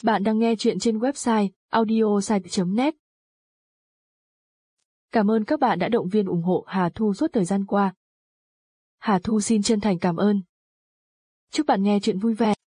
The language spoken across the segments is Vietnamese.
Bạn đang nghe chuyện trên website audiosite.net. Cảm ơn các bạn đã động viên ủng hộ Hà Thu suốt thời gian qua. Hà Thu xin chân thành cảm ơn. Chúc bạn nghe chuyện vui vẻ.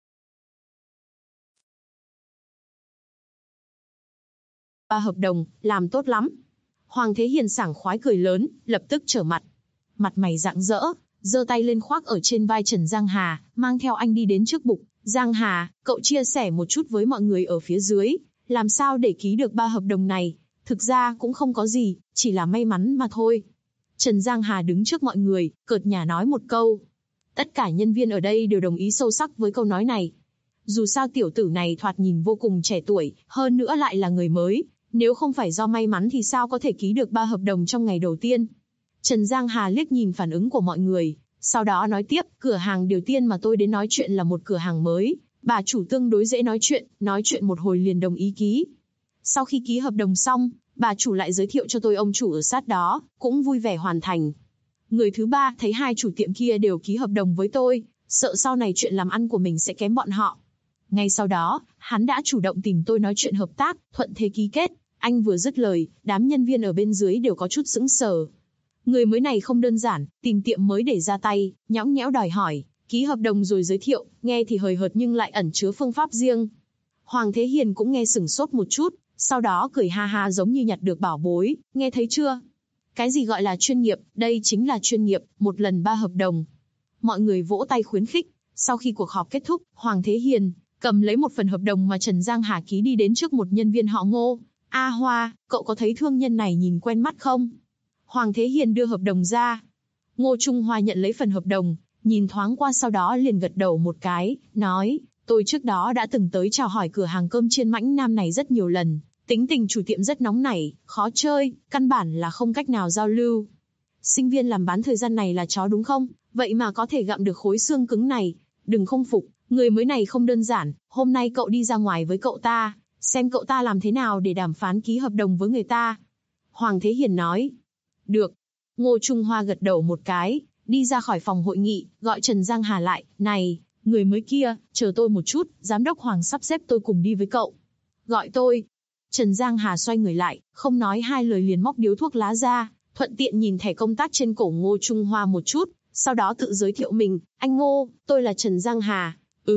Ba hợp đồng, làm tốt lắm. Hoàng Thế Hiền sảng khoái cười lớn, lập tức trở mặt. Mặt mày rạng rỡ, giơ tay lên khoác ở trên vai Trần Giang Hà, mang theo anh đi đến trước bục. Giang Hà, cậu chia sẻ một chút với mọi người ở phía dưới, làm sao để ký được 3 hợp đồng này. Thực ra cũng không có gì, chỉ là may mắn mà thôi. Trần Giang Hà đứng trước mọi người, cợt nhả nói một câu. Tất cả nhân viên ở đây đều đồng ý sâu sắc với câu nói này. Dù sao tiểu tử này thoạt nhìn vô cùng trẻ tuổi, hơn nữa lại là người mới. Nếu không phải do may mắn thì sao có thể ký được 3 hợp đồng trong ngày đầu tiên. Trần Giang Hà liếc nhìn phản ứng của mọi người, sau đó nói tiếp, cửa hàng điều tiên mà tôi đến nói chuyện là một cửa hàng mới. Bà chủ tương đối dễ nói chuyện một hồi liền đồng ý ký. Sau khi ký hợp đồng xong, bà chủ lại giới thiệu cho tôi ông chủ ở sát đó, cũng vui vẻ hoàn thành. Người thứ ba thấy hai chủ tiệm kia đều ký hợp đồng với tôi, sợ sau này chuyện làm ăn của mình sẽ kém bọn họ. Ngay sau đó, hắn đã chủ động tìm tôi nói chuyện hợp tác, thuận thế ký kết. Anh vừa dứt lời, đám nhân viên ở bên dưới đều có chút sững sờ. Người mới này không đơn giản, tìm tiệm mới để ra tay, nhõng nhẽo đòi hỏi, ký hợp đồng rồi giới thiệu, nghe thì hời hợt nhưng lại ẩn chứa phương pháp riêng. Hoàng Thế Hiền cũng nghe sửng sốt một chút, sau đó cười ha ha giống như nhặt được bảo bối, nghe thấy chưa? Cái gì gọi là chuyên nghiệp, đây chính là chuyên nghiệp, một lần 3 hợp đồng. Mọi người vỗ tay khuyến khích, sau khi cuộc họp kết thúc, Hoàng Thế Hiền cầm lấy một phần hợp đồng mà Trần Giang Hà ký đi đến trước một nhân viên họ Ngô. A Hoa, cậu có thấy thương nhân này nhìn quen mắt không? Hoàng Thế Hiền đưa hợp đồng ra. Ngô Trung Hoa nhận lấy phần hợp đồng, nhìn thoáng qua sau đó liền gật đầu một cái, nói, tôi trước đó đã từng tới chào hỏi cửa hàng cơm chiên Mãnh Nam này rất nhiều lần, tính tình chủ tiệm rất nóng nảy, khó chơi, căn bản là không cách nào giao lưu. Sinh viên làm bán thời gian này là chó đúng không? Vậy mà có thể gặm được khối xương cứng này, đừng không phục, người mới này không đơn giản, hôm nay cậu đi ra ngoài với cậu ta, xem cậu ta làm thế nào để đàm phán ký hợp đồng với người ta. Hoàng Thế Hiền nói. Được. Ngô Trung Hoa gật đầu một cái, đi ra khỏi phòng hội nghị, gọi Trần Giang Hà lại, này, người mới kia, chờ tôi một chút, giám đốc Hoàng sắp xếp tôi cùng đi với cậu. Gọi tôi. Trần Giang Hà xoay người lại, không nói hai lời liền móc điếu thuốc lá ra, thuận tiện nhìn thẻ công tác trên cổ Ngô Trung Hoa một chút, sau đó tự giới thiệu mình, anh Ngô, tôi là Trần Giang Hà.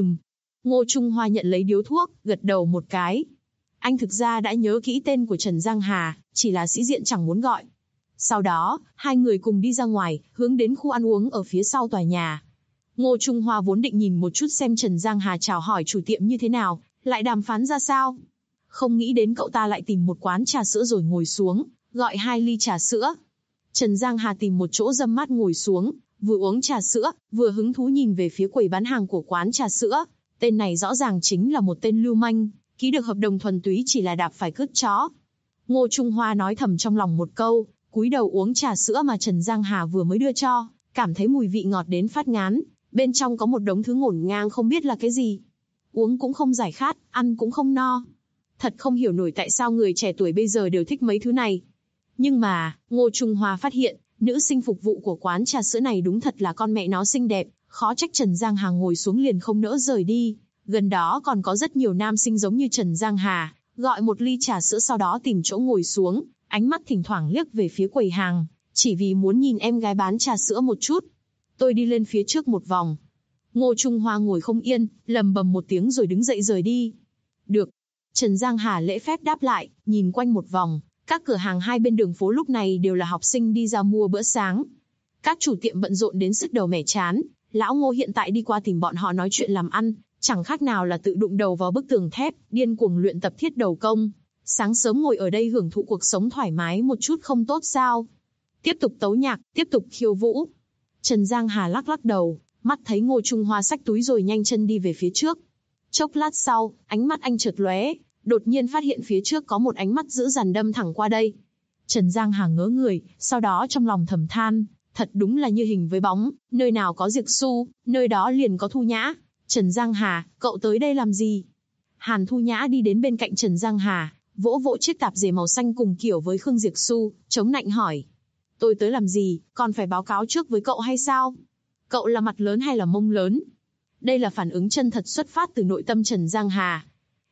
Ngô Trung Hoa nhận lấy điếu thuốc, gật đầu một cái. Anh thực ra đã nhớ kỹ tên của Trần Giang Hà, chỉ là sĩ diện chẳng muốn gọi. Sau đó, hai người cùng đi ra ngoài, hướng đến khu ăn uống ở phía sau tòa nhà. Ngô Trung Hoa vốn định nhìn một chút xem Trần Giang Hà chào hỏi chủ tiệm như thế nào, lại đàm phán ra sao. Không nghĩ đến cậu ta lại tìm một quán trà sữa rồi ngồi xuống, gọi 2 ly trà sữa. Trần Giang Hà tìm một chỗ râm mát ngồi xuống, vừa uống trà sữa, vừa hứng thú nhìn về phía quầy bán hàng của quán trà sữa. Tên này rõ ràng chính là một tên lưu manh, ký được hợp đồng thuần túy chỉ là đạp phải cứt chó. Ngô Trung Hoa nói thầm trong lòng một câu, cúi đầu uống trà sữa mà Trần Giang Hà vừa mới đưa cho, cảm thấy mùi vị ngọt đến phát ngán, bên trong có một đống thứ ngổn ngang không biết là cái gì. Uống cũng không giải khát, ăn cũng không no. Thật không hiểu nổi tại sao người trẻ tuổi bây giờ đều thích mấy thứ này. Nhưng mà, Ngô Trung Hoa phát hiện, nữ sinh phục vụ của quán trà sữa này đúng thật là con mẹ nó xinh đẹp, khó trách Trần Giang Hà ngồi xuống liền không nỡ rời đi. Gần đó còn có rất nhiều nam sinh giống như Trần Giang Hà, gọi một ly trà sữa sau đó tìm chỗ ngồi xuống, ánh mắt thỉnh thoảng liếc về phía quầy hàng, chỉ vì muốn nhìn em gái bán trà sữa một chút. Tôi đi lên phía trước một vòng. Ngô Trung Hoa ngồi không yên, lầm bầm một tiếng rồi đứng dậy rời đi. Được. Trần Giang Hà lễ phép đáp lại, nhìn quanh một vòng. Các cửa hàng hai bên đường phố lúc này đều là học sinh đi ra mua bữa sáng. Các chủ tiệm bận rộn đến sức đầu mẻ chán. Lão Ngô hiện tại đi qua tìm bọn họ nói chuyện làm ăn, chẳng khác nào là tự đụng đầu vào bức tường thép, điên cuồng luyện tập thiết đầu công. Sáng sớm ngồi ở đây hưởng thụ cuộc sống thoải mái một chút không tốt sao? Tiếp tục tấu nhạc, tiếp tục khiêu vũ. Trần Giang Hà lắc lắc đầu, mắt thấy Ngô Trung Hoa xách túi rồi nhanh chân đi về phía trước. Chốc lát sau, ánh mắt anh chợt lóe, đột nhiên phát hiện phía trước có một ánh mắt dữ dằn đâm thẳng qua đây. Trần Giang Hà ngớ người, sau đó trong lòng thầm than, thật đúng là như hình với bóng, nơi nào có Diệp Xu, nơi đó liền có Thu Nhã. Trần Giang Hà, cậu tới đây làm gì? Hàn Thu Nhã đi đến bên cạnh Trần Giang Hà, vỗ vỗ chiếc tạp dề màu xanh cùng kiểu với Khương Diệp Xu, chống nạnh hỏi. Tôi tới làm gì, còn phải báo cáo trước với cậu hay sao? Cậu là mặt lớn hay là mông lớn? Đây là phản ứng chân thật xuất phát từ nội tâm Trần Giang Hà.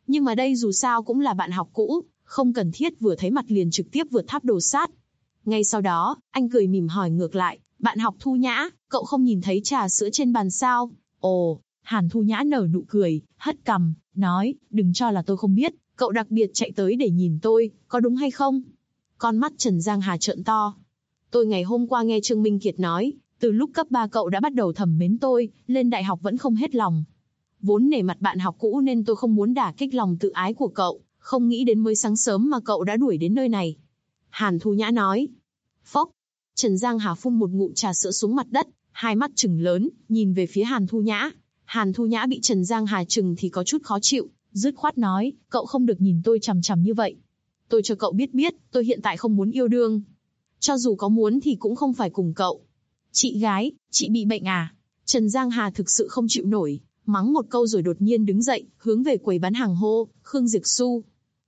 Nhưng mà đây dù sao cũng là bạn học cũ, không cần thiết vừa thấy mặt liền trực tiếp vượt tháp đồ sát. Ngay sau đó, anh cười mỉm hỏi ngược lại, bạn học Thu Nhã, cậu không nhìn thấy trà sữa trên bàn sao? Ồ, Hàn Thu Nhã nở nụ cười, hất cằm, nói, đừng cho là tôi không biết, cậu đặc biệt chạy tới để nhìn tôi, có đúng hay không? Con mắt Trần Giang Hà trợn to. Tôi ngày hôm qua nghe Trương Minh Kiệt nói, từ lúc cấp 3 cậu đã bắt đầu thầm mến tôi, lên đại học vẫn không hết lòng. Vốn nể mặt bạn học cũ nên tôi không muốn đả kích lòng tự ái của cậu, không nghĩ đến mới sáng sớm mà cậu đã đuổi đến nơi này. Hàn Thu Nhã nói. Phốc. Trần Giang Hà phun một ngụm trà sữa xuống mặt đất, hai mắt trừng lớn, nhìn về phía Hàn Thu Nhã. Hàn Thu Nhã bị Trần Giang Hà trừng thì có chút khó chịu, dứt khoát nói, cậu không được nhìn tôi chằm chằm như vậy. Tôi cho cậu biết, tôi hiện tại không muốn yêu đương. Cho dù có muốn thì cũng không phải cùng cậu. Chị gái, chị bị bệnh à? Trần Giang Hà thực sự không chịu nổi, mắng một câu rồi đột nhiên đứng dậy, hướng về quầy bán hàng hô, Khương Diệp Xu.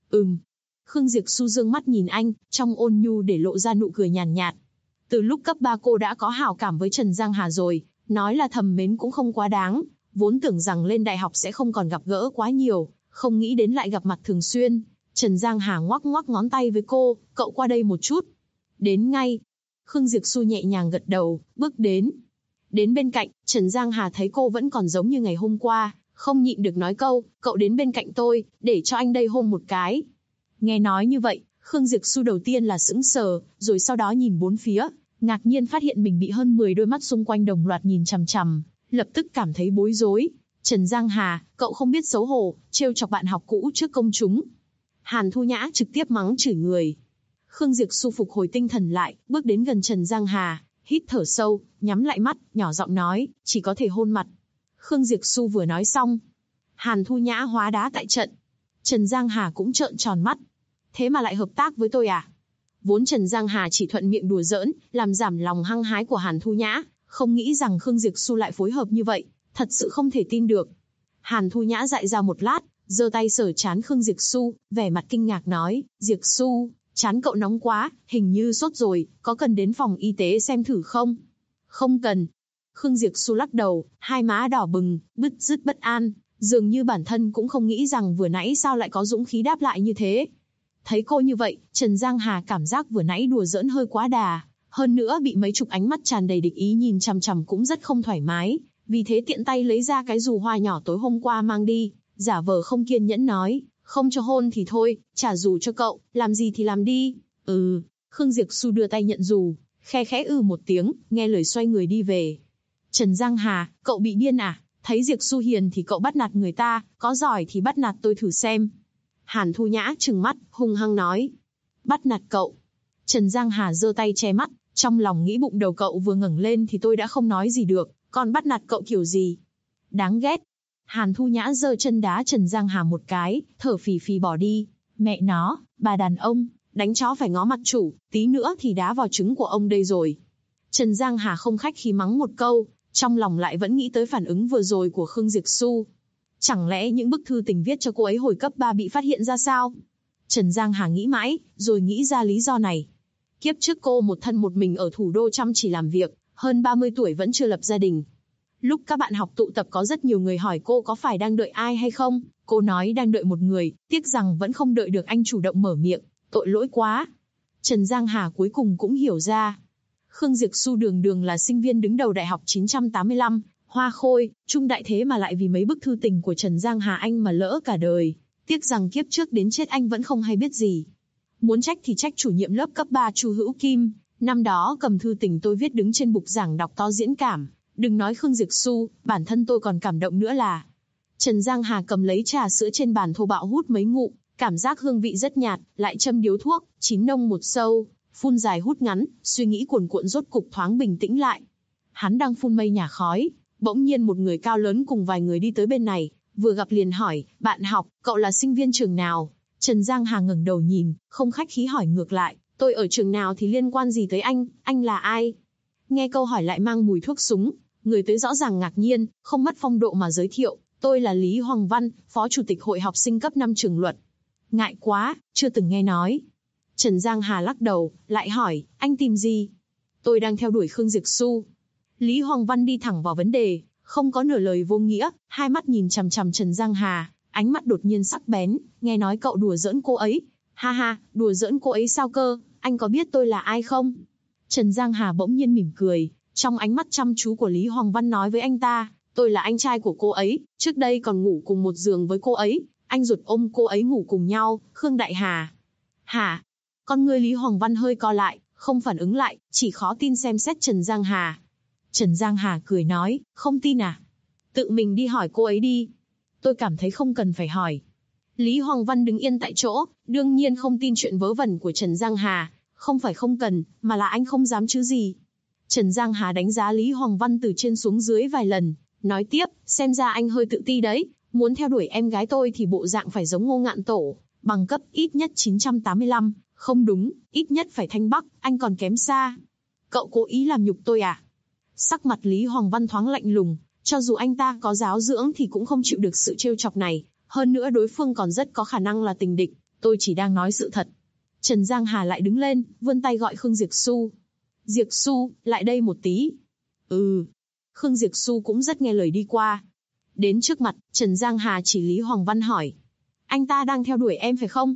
Khương Diệp Xu dương mắt nhìn anh, trong ôn nhu để lộ ra nụ cười nhàn nhạt. Từ lúc cấp 3 cô đã có hảo cảm với Trần Giang Hà rồi, nói là thầm mến cũng không quá đáng, vốn tưởng rằng lên đại học sẽ không còn gặp gỡ quá nhiều, không nghĩ đến lại gặp mặt thường xuyên. Trần Giang Hà ngoắc ngoắc ngón tay với cô, cậu qua đây một chút. Đến ngay. Khương Diệp Xu nhẹ nhàng gật đầu, bước đến. Đến bên cạnh, Trần Giang Hà thấy cô vẫn còn giống như ngày hôm qua, không nhịn được nói câu, cậu đến bên cạnh tôi, để cho anh đây hôn một cái. Nghe nói như vậy, Khương Diệp Xu đầu tiên là sững sờ, rồi sau đó nhìn bốn phía, ngạc nhiên phát hiện mình bị hơn 10 đôi mắt xung quanh đồng loạt nhìn chằm chằm, lập tức cảm thấy bối rối. Trần Giang Hà, cậu không biết xấu hổ, trêu chọc bạn học cũ trước công chúng. Hàn Thu Nhã trực tiếp mắng chửi người. Khương Diệp Xu phục hồi tinh thần lại, bước đến gần Trần Giang Hà, hít thở sâu, nhắm lại mắt, nhỏ giọng nói, chỉ có thể hôn mặt. Khương Diệp Xu vừa nói xong, Hàn Thu Nhã hóa đá tại trận. Trần Giang Hà cũng trợn tròn mắt. Thế mà lại hợp tác với tôi à? Vốn Trần Giang Hà chỉ thuận miệng đùa giỡn, làm giảm lòng hăng hái của Hàn Thu Nhã, không nghĩ rằng Khương Diệp Xu lại phối hợp như vậy, thật sự không thể tin được. Hàn Thu Nhã dại ra một lát, giơ tay sờ trán Khương Diệp Xu, vẻ mặt kinh ngạc nói, Diệp Xu, trán cậu nóng quá, hình như sốt rồi, có cần đến phòng y tế xem thử không? Không cần. Khương Diệp Xu lắc đầu, hai má đỏ bừng, bứt rứt bất an, dường như bản thân cũng không nghĩ rằng vừa nãy sao lại có dũng khí đáp lại như thế. Thấy cô như vậy, Trần Giang Hà cảm giác vừa nãy đùa giỡn hơi quá đà, hơn nữa bị mấy chục ánh mắt tràn đầy địch ý nhìn chằm chằm cũng rất không thoải mái, vì thế tiện tay lấy ra cái dù hoa nhỏ tối hôm qua mang đi, giả vờ không kiên nhẫn nói, không cho hôn thì thôi, trả dù cho cậu, làm gì thì làm đi. Khương Diệp Xu đưa tay nhận dù, khe khẽ một tiếng, nghe lời xoay người đi về. Trần Giang Hà, cậu bị điên à? Thấy Diệp Xu hiền thì cậu bắt nạt người ta, có giỏi thì bắt nạt tôi thử xem. Hàn Thu Nhã trừng mắt, hung hăng nói. Bắt nạt cậu. Trần Giang Hà giơ tay che mắt, trong lòng nghĩ bụng đầu cậu vừa ngẩng lên thì tôi đã không nói gì được, còn bắt nạt cậu kiểu gì? Đáng ghét. Hàn Thu Nhã giơ chân đá Trần Giang Hà một cái, thở phì phì bỏ đi. Mẹ nó, bà đàn ông, đánh chó phải ngó mặt chủ, tí nữa thì đá vào trứng của ông đây rồi. Trần Giang Hà không khách khí mắng một câu, trong lòng lại vẫn nghĩ tới phản ứng vừa rồi của Khương Diệp Xu. Chẳng lẽ những bức thư tình viết cho cô ấy hồi cấp 3 bị phát hiện ra sao? Trần Giang Hà nghĩ mãi, rồi nghĩ ra lý do này. Kiếp trước cô một thân một mình ở thủ đô chăm chỉ làm việc, hơn 30 tuổi vẫn chưa lập gia đình. Lúc các bạn học tụ tập có rất nhiều người hỏi cô có phải đang đợi ai hay không, cô nói đang đợi một người, tiếc rằng vẫn không đợi được anh chủ động mở miệng, tội lỗi quá. Trần Giang Hà cuối cùng cũng hiểu ra. Khương Diệp Xu đường đường là sinh viên đứng đầu đại học 985, hoa khôi, trung đại thế mà lại vì mấy bức thư tình của Trần Giang Hà anh mà lỡ cả đời. Tiếc rằng kiếp trước đến chết anh vẫn không hay biết gì. Muốn trách thì trách chủ nhiệm lớp cấp 3 Chu Hữu Kim, năm đó cầm thư tình tôi viết đứng trên bục giảng đọc to diễn cảm. Đừng nói Khương Diệp Xu, bản thân tôi còn cảm động nữa là. Trần Giang Hà cầm lấy trà sữa trên bàn thô bạo hút mấy ngụm, cảm giác hương vị rất nhạt, lại châm điếu thuốc, chín nông một sâu, phun dài hút ngắn, suy nghĩ cuồn cuộn rốt cục thoáng bình tĩnh lại. Hắn đang phun mây nhà khói, bỗng nhiên một người cao lớn cùng vài người đi tới bên này, vừa gặp liền hỏi, bạn học, cậu là sinh viên trường nào? Trần Giang Hà ngẩng đầu nhìn, không khách khí hỏi ngược lại, tôi ở trường nào thì liên quan gì tới anh là ai? Nghe câu hỏi lại mang mùi thuốc súng, người tới rõ ràng ngạc nhiên, không mất phong độ mà giới thiệu, tôi là Lý Hoàng Văn, phó chủ tịch hội học sinh cấp 5 trường luật. Ngại quá, chưa từng nghe nói. Trần Giang Hà lắc đầu, lại hỏi, anh tìm gì? Tôi đang theo đuổi Khương Diệp Xu. Lý Hoàng Văn đi thẳng vào vấn đề, không có nửa lời vô nghĩa, hai mắt nhìn chằm chằm Trần Giang Hà, ánh mắt đột nhiên sắc bén, nghe nói cậu đùa giỡn cô ấy. Ha ha, đùa giỡn cô ấy sao cơ, anh có biết tôi là ai không? Trần Giang Hà bỗng nhiên mỉm cười, trong ánh mắt chăm chú của Lý Hoàng Văn nói với anh ta, tôi là anh trai của cô ấy, trước đây còn ngủ cùng một giường với cô ấy, anh ruột ôm cô ấy ngủ cùng nhau, Khương Đại Hà. Hả? Con người Lý Hoàng Văn hơi co lại, không phản ứng lại, chỉ khó tin xem xét Trần Giang Hà. Trần Giang Hà cười nói, không tin à? Tự mình đi hỏi cô ấy đi. Tôi cảm thấy không cần phải hỏi. Lý Hoàng Văn đứng yên tại chỗ, đương nhiên không tin chuyện vớ vẩn của Trần Giang Hà. Không phải không cần, mà là anh không dám chứ gì. Trần Giang Hà đánh giá Lý Hoàng Văn từ trên xuống dưới vài lần, nói tiếp, xem ra anh hơi tự ti đấy. Muốn theo đuổi em gái tôi thì bộ dạng phải giống Ngô Ngạn Tổ, bằng cấp ít nhất 985, không đúng, ít nhất phải Thanh Bắc, anh còn kém xa. Cậu cố ý làm nhục tôi à? Sắc mặt Lý Hoàng Văn thoáng lạnh lùng, cho dù anh ta có giáo dưỡng thì cũng không chịu được sự trêu chọc này, hơn nữa đối phương còn rất có khả năng là tình địch, tôi chỉ đang nói sự thật. Trần Giang Hà lại đứng lên, vươn tay gọi Khương Diệp Xu. Diệp Xu, lại đây một tí. Khương Diệp Xu cũng rất nghe lời đi qua. Đến trước mặt, Trần Giang Hà chỉ Lý Hoàng Văn hỏi. Anh ta đang theo đuổi em phải không?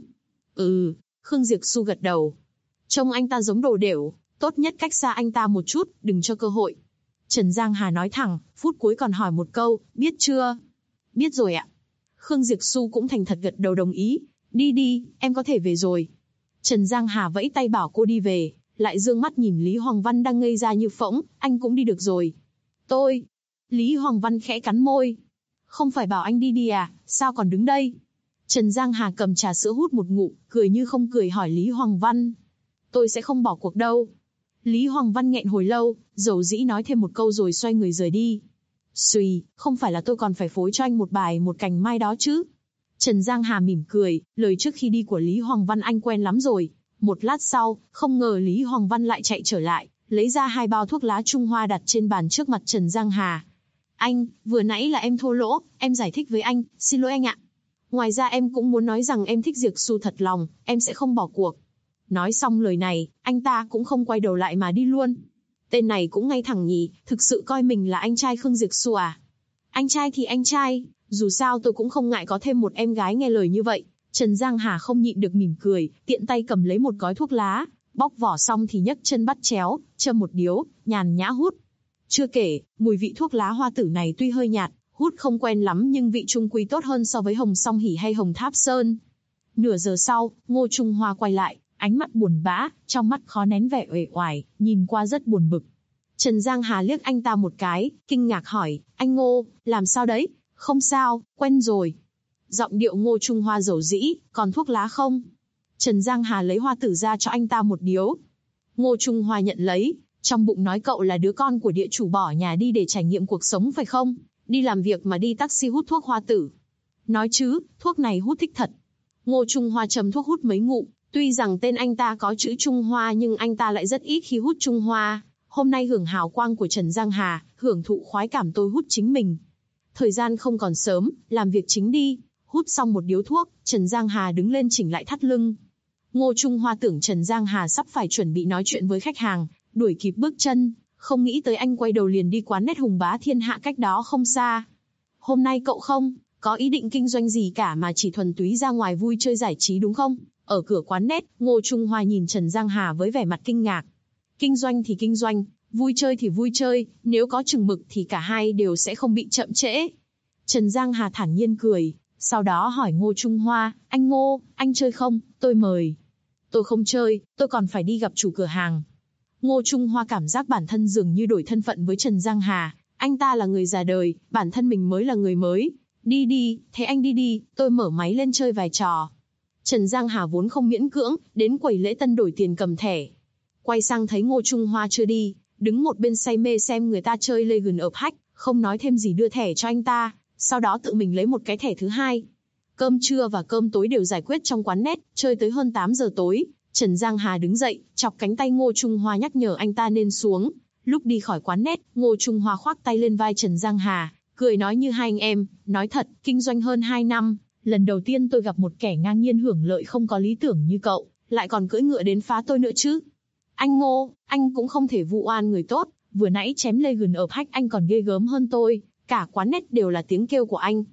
Khương Diệp Xu gật đầu. Trông anh ta giống đồ đểu, tốt nhất cách xa anh ta một chút, đừng cho cơ hội. Trần Giang Hà nói thẳng, phút cuối còn hỏi một câu, biết chưa? Biết rồi ạ. Khương Diệp Xu cũng thành thật gật đầu đồng ý. Đi đi, em có thể về rồi. Trần Giang Hà vẫy tay bảo cô đi về, lại dương mắt nhìn Lý Hoàng Văn đang ngây ra như phỗng, anh cũng đi được rồi. Tôi. Lý Hoàng Văn khẽ cắn môi. Không phải bảo anh đi đi à, sao còn đứng đây? Trần Giang Hà cầm trà sữa hút một ngụm, cười như không cười hỏi Lý Hoàng Văn. Tôi sẽ không bỏ cuộc đâu. Lý Hoàng Văn nghẹn hồi lâu, dầu dĩ nói thêm một câu rồi xoay người rời đi. Xùi, không phải là tôi còn phải phối cho anh một bài một cành mai đó chứ? Trần Giang Hà mỉm cười, lời trước khi đi của Lý Hoàng Văn anh quen lắm rồi. Một lát sau, không ngờ Lý Hoàng Văn lại chạy trở lại, lấy ra 2 bao thuốc lá Trung Hoa đặt trên bàn trước mặt Trần Giang Hà. Anh, vừa nãy là em thô lỗ, em giải thích với anh, xin lỗi anh ạ. Ngoài ra em cũng muốn nói rằng em thích Diệp Xu thật lòng, em sẽ không bỏ cuộc. Nói xong lời này, anh ta cũng không quay đầu lại mà đi luôn. Tên này cũng ngay thẳng nhỉ, thực sự coi mình là anh trai Khương Diệp Xu à? Anh trai thì anh trai, dù sao tôi cũng không ngại có thêm một em gái nghe lời như vậy. Trần Giang Hà không nhịn được mỉm cười, tiện tay cầm lấy một gói thuốc lá, bóc vỏ xong thì nhấc chân bắt chéo, châm một điếu, nhàn nhã hút. Chưa kể, mùi vị thuốc lá hoa tử này tuy hơi nhạt, hút không quen lắm nhưng vị trung quy tốt hơn so với hồng song hỉ hay hồng tháp sơn. Nửa giờ sau, Ngô Trung Hoa quay lại, ánh mắt buồn bã, trong mắt khó nén vẻ uể oải, nhìn qua rất buồn bực. Trần Giang Hà liếc anh ta một cái, kinh ngạc hỏi, anh Ngô, làm sao đấy? Không sao, quen rồi. Giọng điệu Ngô Trung Hoa dầu dĩ, còn thuốc lá không? Trần Giang Hà lấy hoa tử ra cho anh ta một điếu. Ngô Trung Hoa nhận lấy, trong bụng nói cậu là đứa con của địa chủ bỏ nhà đi để trải nghiệm cuộc sống phải không? Đi làm việc mà đi taxi hút thuốc hoa tử. Nói chứ, thuốc này hút thích thật. Ngô Trung Hoa châm thuốc hút mấy ngụm, tuy rằng tên anh ta có chữ Trung Hoa nhưng anh ta lại rất ít khi hút Trung Hoa. Hôm nay hưởng hào quang của Trần Giang Hà, hưởng thụ khoái cảm tôi hút chính mình. Thời gian không còn sớm, làm việc chính đi. Hút xong một điếu thuốc, Trần Giang Hà đứng lên chỉnh lại thắt lưng. Ngô Trung Hoa tưởng Trần Giang Hà sắp phải chuẩn bị nói chuyện với khách hàng, đuổi kịp bước chân, không nghĩ tới anh quay đầu liền đi quán nét Hùng Bá Thiên Hạ cách đó không xa. Hôm nay cậu không có ý định kinh doanh gì cả mà chỉ thuần túy ra ngoài vui chơi giải trí đúng không? Ở cửa quán nét, Ngô Trung Hoa nhìn Trần Giang Hà với vẻ mặt kinh ngạc. Kinh doanh thì kinh doanh, vui chơi thì vui chơi, nếu có chừng mực thì cả hai đều sẽ không bị chậm trễ. Trần Giang Hà thản nhiên cười, sau đó hỏi Ngô Trung Hoa, anh Ngô, anh chơi không, tôi mời. Tôi không chơi, tôi còn phải đi gặp chủ cửa hàng. Ngô Trung Hoa cảm giác bản thân dường như đổi thân phận với Trần Giang Hà, anh ta là người già đời, bản thân mình mới là người mới. Đi đi, thế anh đi đi, tôi mở máy lên chơi vài trò. Trần Giang Hà vốn không miễn cưỡng, đến quầy lễ tân đổi tiền cầm thẻ. Quay sang thấy Ngô Trung Hoa chưa đi, đứng một bên say mê xem người ta chơi Legend of Hack, không nói thêm gì đưa thẻ cho anh ta, sau đó tự mình lấy một cái thẻ thứ hai. Cơm trưa và cơm tối đều giải quyết trong quán nét, chơi tới hơn 8 giờ tối. Trần Giang Hà đứng dậy, chọc cánh tay Ngô Trung Hoa nhắc nhở anh ta nên xuống. Lúc đi khỏi quán nét, Ngô Trung Hoa khoác tay lên vai Trần Giang Hà, cười nói như hai anh em, nói thật, kinh doanh hơn 2 năm, lần đầu tiên tôi gặp một kẻ ngang nhiên hưởng lợi không có lý tưởng như cậu, lại còn cưỡi ngựa đến phá tôi nữa chứ. Anh Ngô, anh cũng không thể vu oan người tốt, vừa nãy chém Legend of Hack anh còn ghê gớm hơn tôi, cả quán nét đều là tiếng kêu của anh.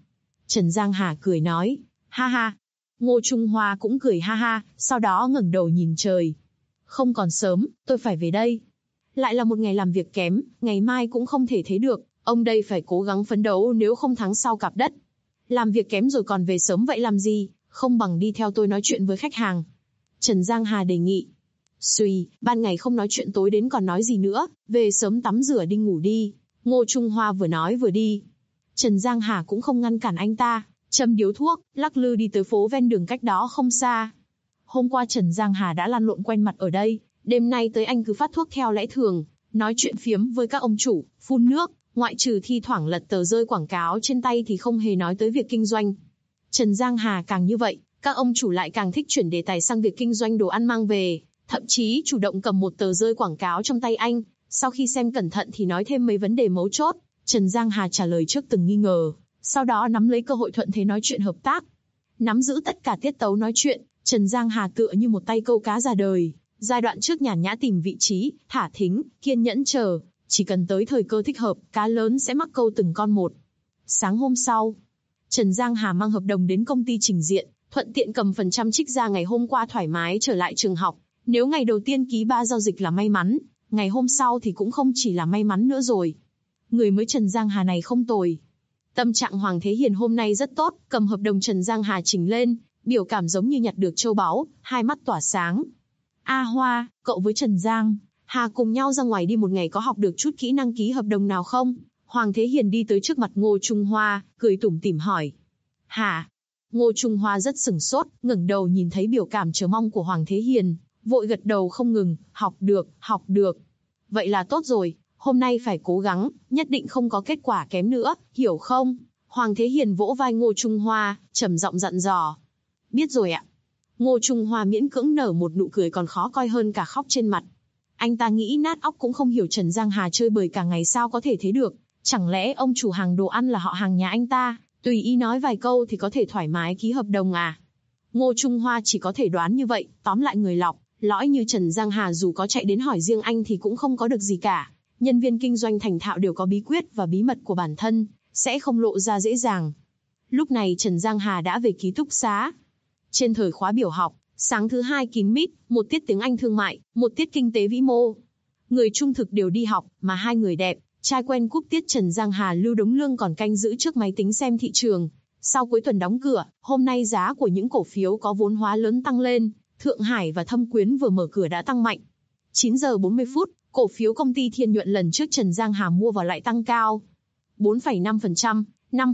Trần Giang Hà cười nói, ha ha. Ngô Trung Hoa cũng cười ha ha, sau đó ngẩng đầu nhìn trời. Không còn sớm, tôi phải về đây. Lại là một ngày làm việc kém, ngày mai cũng không thể thế được, ông đây phải cố gắng phấn đấu nếu không thắng sau cặp đất. Làm việc kém rồi còn về sớm vậy làm gì, không bằng đi theo tôi nói chuyện với khách hàng. Trần Giang Hà đề nghị. Suy, ban ngày không nói chuyện tối đến còn nói gì nữa, về sớm tắm rửa đi ngủ đi. Ngô Trung Hoa vừa nói vừa đi. Trần Giang Hà cũng không ngăn cản anh ta, châm điếu thuốc, lắc lư đi tới phố ven đường cách đó không xa. Hôm qua Trần Giang Hà đã lăn lộn quen mặt ở đây, đêm nay tới anh cứ phát thuốc theo lẽ thường, nói chuyện phiếm với các ông chủ, phun nước, ngoại trừ thi thoảng lật tờ rơi quảng cáo trên tay thì không hề nói tới việc kinh doanh. Trần Giang Hà càng như vậy, các ông chủ lại càng thích chuyển đề tài sang việc kinh doanh đồ ăn mang về, thậm chí chủ động cầm một tờ rơi quảng cáo trong tay anh, sau khi xem cẩn thận thì nói thêm mấy vấn đề mấu chốt. Trần Giang Hà trả lời trước từng nghi ngờ, sau đó nắm lấy cơ hội thuận thế nói chuyện hợp tác. Nắm giữ tất cả tiết tấu nói chuyện, Trần Giang Hà tựa như một tay câu cá ra đời. Giai đoạn trước nhàn nhã tìm vị trí, thả thính, kiên nhẫn chờ, chỉ cần tới thời cơ thích hợp, cá lớn sẽ mắc câu từng con một. Sáng hôm sau, Trần Giang Hà mang hợp đồng đến công ty trình diện, thuận tiện cầm phần trăm trích ra ngày hôm qua thoải mái trở lại trường học. Nếu ngày đầu tiên ký 3 giao dịch là may mắn, ngày hôm sau thì cũng không chỉ là may mắn nữa rồi. Người mới Trần Giang Hà này không tồi. Tâm trạng Hoàng Thế Hiền hôm nay rất tốt, cầm hợp đồng Trần Giang Hà chỉnh lên, biểu cảm giống như nhặt được châu báu, hai mắt tỏa sáng. A Hoa, cậu với Trần Giang Hà cùng nhau ra ngoài đi một ngày có học được chút kỹ năng ký hợp đồng nào không? Hoàng Thế Hiền đi tới trước mặt Ngô Trung Hoa, cười tủm tỉm hỏi. Hả? Ngô Trung Hoa rất sửng sốt, ngẩng đầu nhìn thấy biểu cảm chờ mong của Hoàng Thế Hiền, vội gật đầu không ngừng, học được. Vậy là tốt rồi, hôm nay phải cố gắng, nhất định không có kết quả kém nữa, hiểu không? Hoàng Thế Hiền vỗ vai Ngô Trung Hoa, trầm giọng dặn dò. Biết rồi ạ. Ngô Trung Hoa miễn cưỡng nở một nụ cười còn khó coi hơn cả khóc trên mặt. Anh ta nghĩ nát óc cũng không hiểu Trần Giang Hà chơi bời cả ngày sao có thể thế được. Chẳng lẽ ông chủ hàng đồ ăn là họ hàng nhà anh ta, tùy ý nói vài câu thì có thể thoải mái ký hợp đồng à? Ngô Trung Hoa chỉ có thể đoán như vậy, tóm lại người lọc, lõi như Trần Giang Hà dù có chạy đến hỏi riêng anh thì cũng không có được gì cả. Nhân viên kinh doanh thành thạo đều có bí quyết và bí mật của bản thân, sẽ không lộ ra dễ dàng. Lúc này Trần Giang Hà đã về ký túc xá. Trên thời khóa biểu học, sáng thứ 2 kín mít, một tiết tiếng Anh thương mại, một tiết kinh tế vĩ mô. Người trung thực đều đi học, mà hai người đẹp trai quen cúp tiết Trần Giang Hà Lưu Đống Lương còn canh giữ trước máy tính xem thị trường. Sau cuối tuần đóng cửa, hôm nay giá của những cổ phiếu có vốn hóa lớn tăng lên, Thượng Hải và Thâm Quyến vừa mở cửa đã tăng mạnh. 9 giờ 40 phút, cổ phiếu công ty Thiên Nhuận lần trước Trần Giang Hà mua vào lại tăng cao. 4,5%,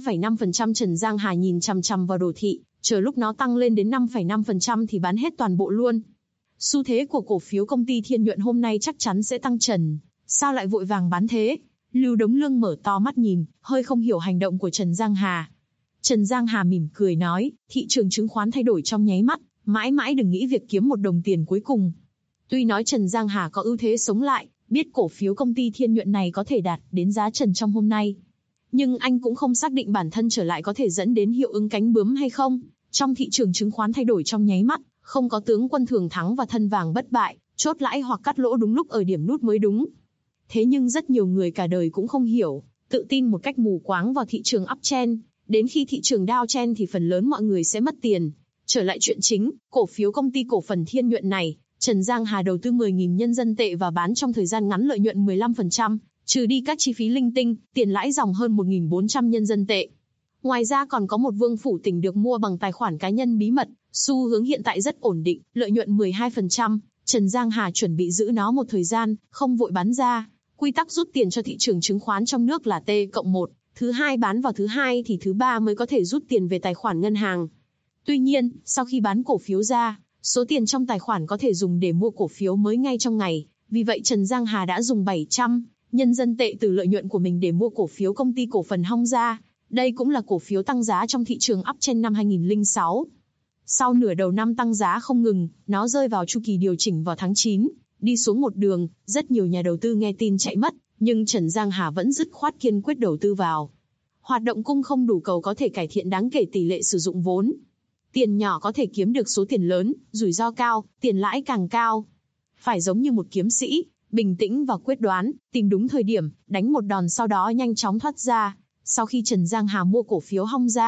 5,5% Trần Giang Hà nhìn chằm chằm vào đồ thị, chờ lúc nó tăng lên đến 5,5% thì bán hết toàn bộ luôn. Xu thế của cổ phiếu công ty Thiên Nhuận hôm nay chắc chắn sẽ tăng trần, sao lại vội vàng bán thế? Lưu Đống Lương mở to mắt nhìn, hơi không hiểu hành động của Trần Giang Hà. Trần Giang Hà mỉm cười nói, thị trường chứng khoán thay đổi trong nháy mắt, mãi mãi đừng nghĩ việc kiếm một đồng tiền cuối cùng. Tuy nói Trần Giang Hà có ưu thế sống lại, biết cổ phiếu công ty Thiên Nhuận này có thể đạt đến giá trần trong hôm nay. Nhưng anh cũng không xác định bản thân trở lại có thể dẫn đến hiệu ứng cánh bướm hay không. Trong thị trường chứng khoán thay đổi trong nháy mắt, không có tướng quân thường thắng và thân vàng bất bại, chốt lãi hoặc cắt lỗ đúng lúc ở điểm nút mới đúng. Thế nhưng rất nhiều người cả đời cũng không hiểu, tự tin một cách mù quáng vào thị trường uptrend, đến khi thị trường downtrend thì phần lớn mọi người sẽ mất tiền. Trở lại chuyện chính, cổ phiếu công ty cổ phần Thiên Nhuận này, Trần Giang Hà đầu tư 10.000 nhân dân tệ và bán trong thời gian ngắn lợi nhuận 15%, trừ đi các chi phí linh tinh, tiền lãi dòng hơn 1.400 nhân dân tệ. Ngoài ra còn có một vương phủ tỉnh được mua bằng tài khoản cá nhân bí mật, xu hướng hiện tại rất ổn định, lợi nhuận 12%, Trần Giang Hà chuẩn bị giữ nó một thời gian, không vội bán ra. Quy tắc rút tiền cho thị trường chứng khoán trong nước là T+1, thứ hai bán vào thứ hai thì thứ ba mới có thể rút tiền về tài khoản ngân hàng. Tuy nhiên, sau khi bán cổ phiếu ra, số tiền trong tài khoản có thể dùng để mua cổ phiếu mới ngay trong ngày, vì vậy Trần Giang Hà đã dùng 700 nhân dân tệ từ lợi nhuận của mình để mua cổ phiếu công ty cổ phần Hong Gia. Đây cũng là cổ phiếu tăng giá trong thị trường uptrend năm 2006. Sau nửa đầu năm tăng giá không ngừng, nó rơi vào chu kỳ điều chỉnh vào tháng 9, đi xuống một đường, rất nhiều nhà đầu tư nghe tin chạy mất, nhưng Trần Giang Hà vẫn dứt khoát kiên quyết đầu tư vào. Hoạt động cung không đủ cầu có thể cải thiện đáng kể tỷ lệ sử dụng vốn. Tiền nhỏ có thể kiếm được số tiền lớn, rủi ro cao, tiền lãi càng cao. Phải giống như một kiếm sĩ, bình tĩnh và quyết đoán, tìm đúng thời điểm, đánh một đòn sau đó nhanh chóng thoát ra. Sau khi Trần Giang Hà mua cổ phiếu Hong Gia,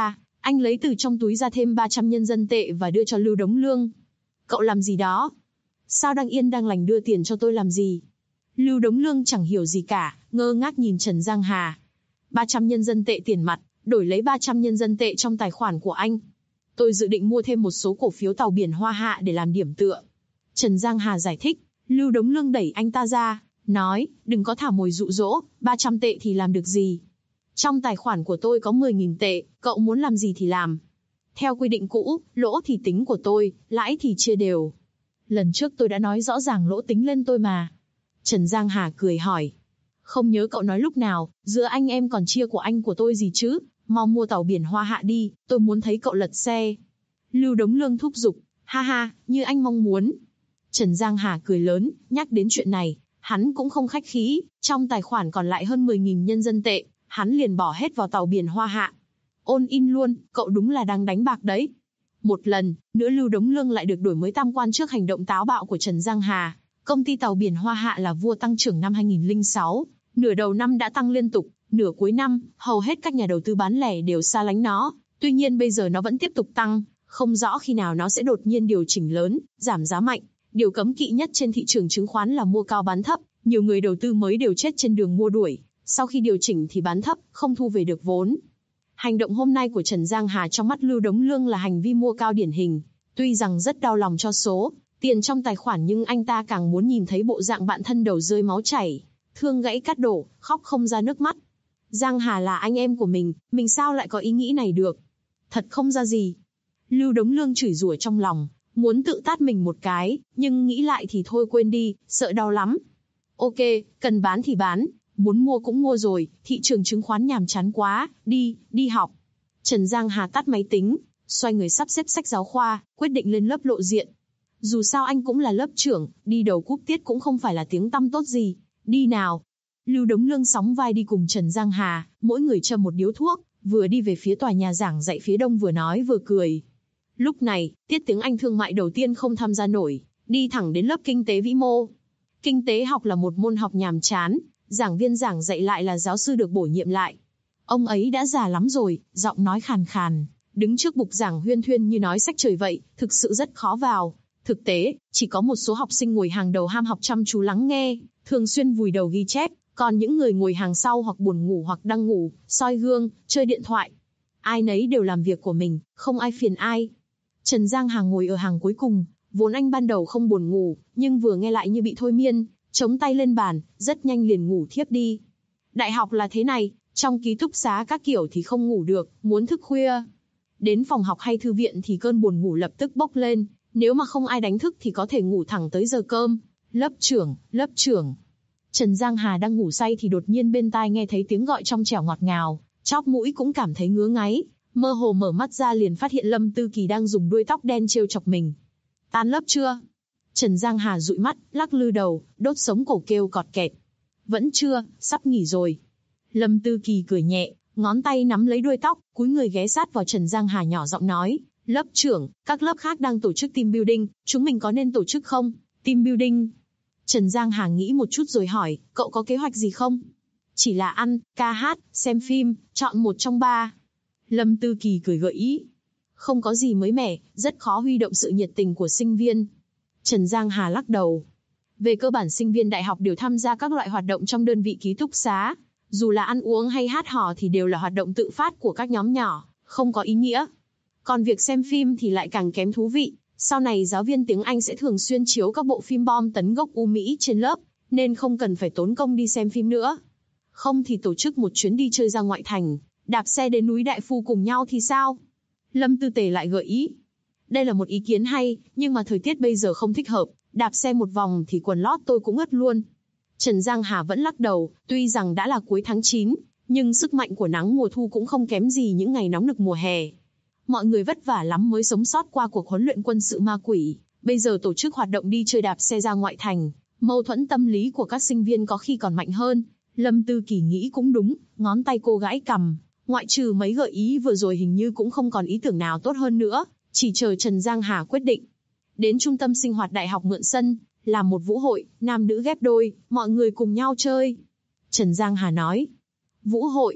Anh lấy từ trong túi ra thêm 300 nhân dân tệ và đưa cho Lưu Đống Lương. Cậu làm gì đó? Sao đang yên đang lành đưa tiền cho tôi làm gì? Lưu Đống Lương chẳng hiểu gì cả, ngơ ngác nhìn Trần Giang Hà. 300 nhân dân tệ tiền mặt, đổi lấy 300 nhân dân tệ trong tài khoản của anh. Tôi dự định mua thêm một số cổ phiếu tàu biển Hoa Hạ để làm điểm tựa. Trần Giang Hà giải thích. Lưu Đống Lương đẩy anh ta ra, nói, đừng có thả mồi dụ dỗ, 300 tệ thì làm được gì? Trong tài khoản của tôi có 10.000 tệ, cậu muốn làm gì thì làm. Theo quy định cũ, lỗ thì tính của tôi, lãi thì chia đều. Lần trước tôi đã nói rõ ràng lỗ tính lên tôi mà. Trần Giang Hà cười hỏi. Không nhớ cậu nói lúc nào, giữa anh em còn chia của anh của tôi gì chứ, mau mua tàu biển Hoa Hạ đi, tôi muốn thấy cậu lật xe. Lưu Đống Lương thúc giục, ha ha, như anh mong muốn. Trần Giang Hà cười lớn, nhắc đến chuyện này, hắn cũng không khách khí, trong tài khoản còn lại hơn 10.000 nhân dân tệ, hắn liền bỏ hết vào tàu biển Hoa Hạ. Ôn in luôn, cậu đúng là đang đánh bạc đấy. Một lần nữa Lưu Đống Lương lại được đổi mới tam quan trước hành động táo bạo của Trần Giang Hà. Công ty tàu biển Hoa Hạ là vua tăng trưởng năm 2006, nửa đầu năm đã tăng liên tục, nửa cuối năm, hầu hết các nhà đầu tư bán lẻ đều xa lánh nó. Tuy nhiên bây giờ nó vẫn tiếp tục tăng, không rõ khi nào nó sẽ đột nhiên điều chỉnh lớn, giảm giá mạnh. Điều cấm kỵ nhất trên thị trường chứng khoán là mua cao bán thấp, nhiều người đầu tư mới đều chết trên đường mua đuổi, sau khi điều chỉnh thì bán thấp, không thu về được vốn. Hành động hôm nay của Trần Giang Hà trong mắt Lưu Đống Lương là hành vi mua cao điển hình, tuy rằng rất đau lòng cho số tiền trong tài khoản nhưng anh ta càng muốn nhìn thấy bộ dạng bạn thân đầu rơi máu chảy, thương gãy cắt đổ, khóc không ra nước mắt. Giang Hà là anh em của mình sao lại có ý nghĩ này được? Thật không ra gì. Lưu Đống Lương chửi rủa trong lòng, muốn tự tát mình một cái, nhưng nghĩ lại thì thôi quên đi, sợ đau lắm. Ok, cần bán thì bán, muốn mua cũng mua rồi, thị trường chứng khoán nhàm chán quá, đi học. Trần Giang Hà tắt máy tính, xoay người sắp xếp sách giáo khoa, quyết định lên lớp lộ diện. Dù sao anh cũng là lớp trưởng, đi đầu cúp tiết cũng không phải là tiếng tăm tốt gì. Đi nào. Lưu Đống Lương sóng vai đi cùng Trần Giang Hà, mỗi người châm một điếu thuốc, vừa đi về phía tòa nhà giảng dạy phía đông vừa nói vừa cười. Lúc này, tiết tiếng Anh thương mại đầu tiên không tham gia nổi, đi thẳng đến lớp kinh tế vĩ mô. Kinh tế học là một môn học nhàm chán, giảng viên giảng dạy lại là giáo sư được bổ nhiệm lại. Ông ấy đã già lắm rồi, giọng nói khàn khàn, đứng trước bục giảng huyên thuyên như nói sách trời vậy, thực sự rất khó vào. Thực tế, chỉ có một số học sinh ngồi hàng đầu ham học chăm chú lắng nghe, thường xuyên vùi đầu ghi chép, còn những người ngồi hàng sau hoặc buồn ngủ hoặc đang ngủ, soi gương, chơi điện thoại. Ai nấy đều làm việc của mình, không ai phiền ai. Trần Giang Hà ngồi ở hàng cuối cùng, vốn anh ban đầu không buồn ngủ, nhưng vừa nghe lại như bị thôi miên, chống tay lên bàn, rất nhanh liền ngủ thiếp đi. Đại học là thế này, trong ký túc xá các kiểu thì không ngủ được, muốn thức khuya. Đến phòng học hay thư viện thì cơn buồn ngủ lập tức bốc lên, nếu mà không ai đánh thức thì có thể ngủ thẳng tới giờ cơm. Lớp trưởng. Trần Giang Hà đang ngủ say thì đột nhiên bên tai nghe thấy tiếng gọi trong trẻo ngọt ngào, chóp mũi cũng cảm thấy ngứa ngáy, mơ hồ mở mắt ra liền phát hiện Lâm Tư Kỳ đang dùng đuôi tóc đen trêu chọc mình. Tan lớp chưa? Trần Giang Hà dụi mắt, lắc lư đầu, đốt sống cổ kêu cọt kẹt. Vẫn chưa, sắp nghỉ rồi. Lâm Tư Kỳ cười nhẹ, ngón tay nắm lấy đuôi tóc, cúi người ghé sát vào Trần Giang Hà nhỏ giọng nói, lớp trưởng, các lớp khác đang tổ chức team building, chúng mình có nên tổ chức không? Team building. Trần Giang Hà nghĩ một chút rồi hỏi, cậu có kế hoạch gì không? Chỉ là ăn, ca hát, xem phim, chọn một trong ba. Lâm Tư Kỳ cười gợi ý. Không có gì mới mẻ, rất khó huy động sự nhiệt tình của sinh viên. Trần Giang Hà lắc đầu. Về cơ bản sinh viên đại học đều tham gia các loại hoạt động trong đơn vị ký túc xá. Dù là ăn uống hay hát hò thì đều là hoạt động tự phát của các nhóm nhỏ, không có ý nghĩa. Còn việc xem phim thì lại càng kém thú vị. Sau này giáo viên tiếng Anh sẽ thường xuyên chiếu các bộ phim bom tấn gốc U Mỹ trên lớp, nên không cần phải tốn công đi xem phim nữa. Không thì tổ chức một chuyến đi chơi ra ngoại thành, đạp xe đến núi Đại Phu cùng nhau thì sao? Lâm Tư Tề lại gợi ý. Đây là một ý kiến hay, nhưng mà thời tiết bây giờ không thích hợp, đạp xe một vòng thì quần lót tôi cũng ướt luôn. Trần Giang Hà vẫn lắc đầu, tuy rằng đã là cuối tháng 9, nhưng sức mạnh của nắng mùa thu cũng không kém gì những ngày nóng nực mùa hè. Mọi người vất vả lắm mới sống sót qua cuộc huấn luyện quân sự ma quỷ, bây giờ tổ chức hoạt động đi chơi đạp xe ra ngoại thành, mâu thuẫn tâm lý của các sinh viên có khi còn mạnh hơn. Lâm Tư Kỳ nghĩ cũng đúng, ngón tay cô gãi cằm, ngoại trừ mấy gợi ý vừa rồi hình như cũng không còn ý tưởng nào tốt hơn nữa, chỉ chờ Trần Giang Hà quyết định. Đến trung tâm sinh hoạt đại học mượn sân, làm một vũ hội, nam nữ ghép đôi, mọi người cùng nhau chơi. Trần Giang Hà nói, vũ hội,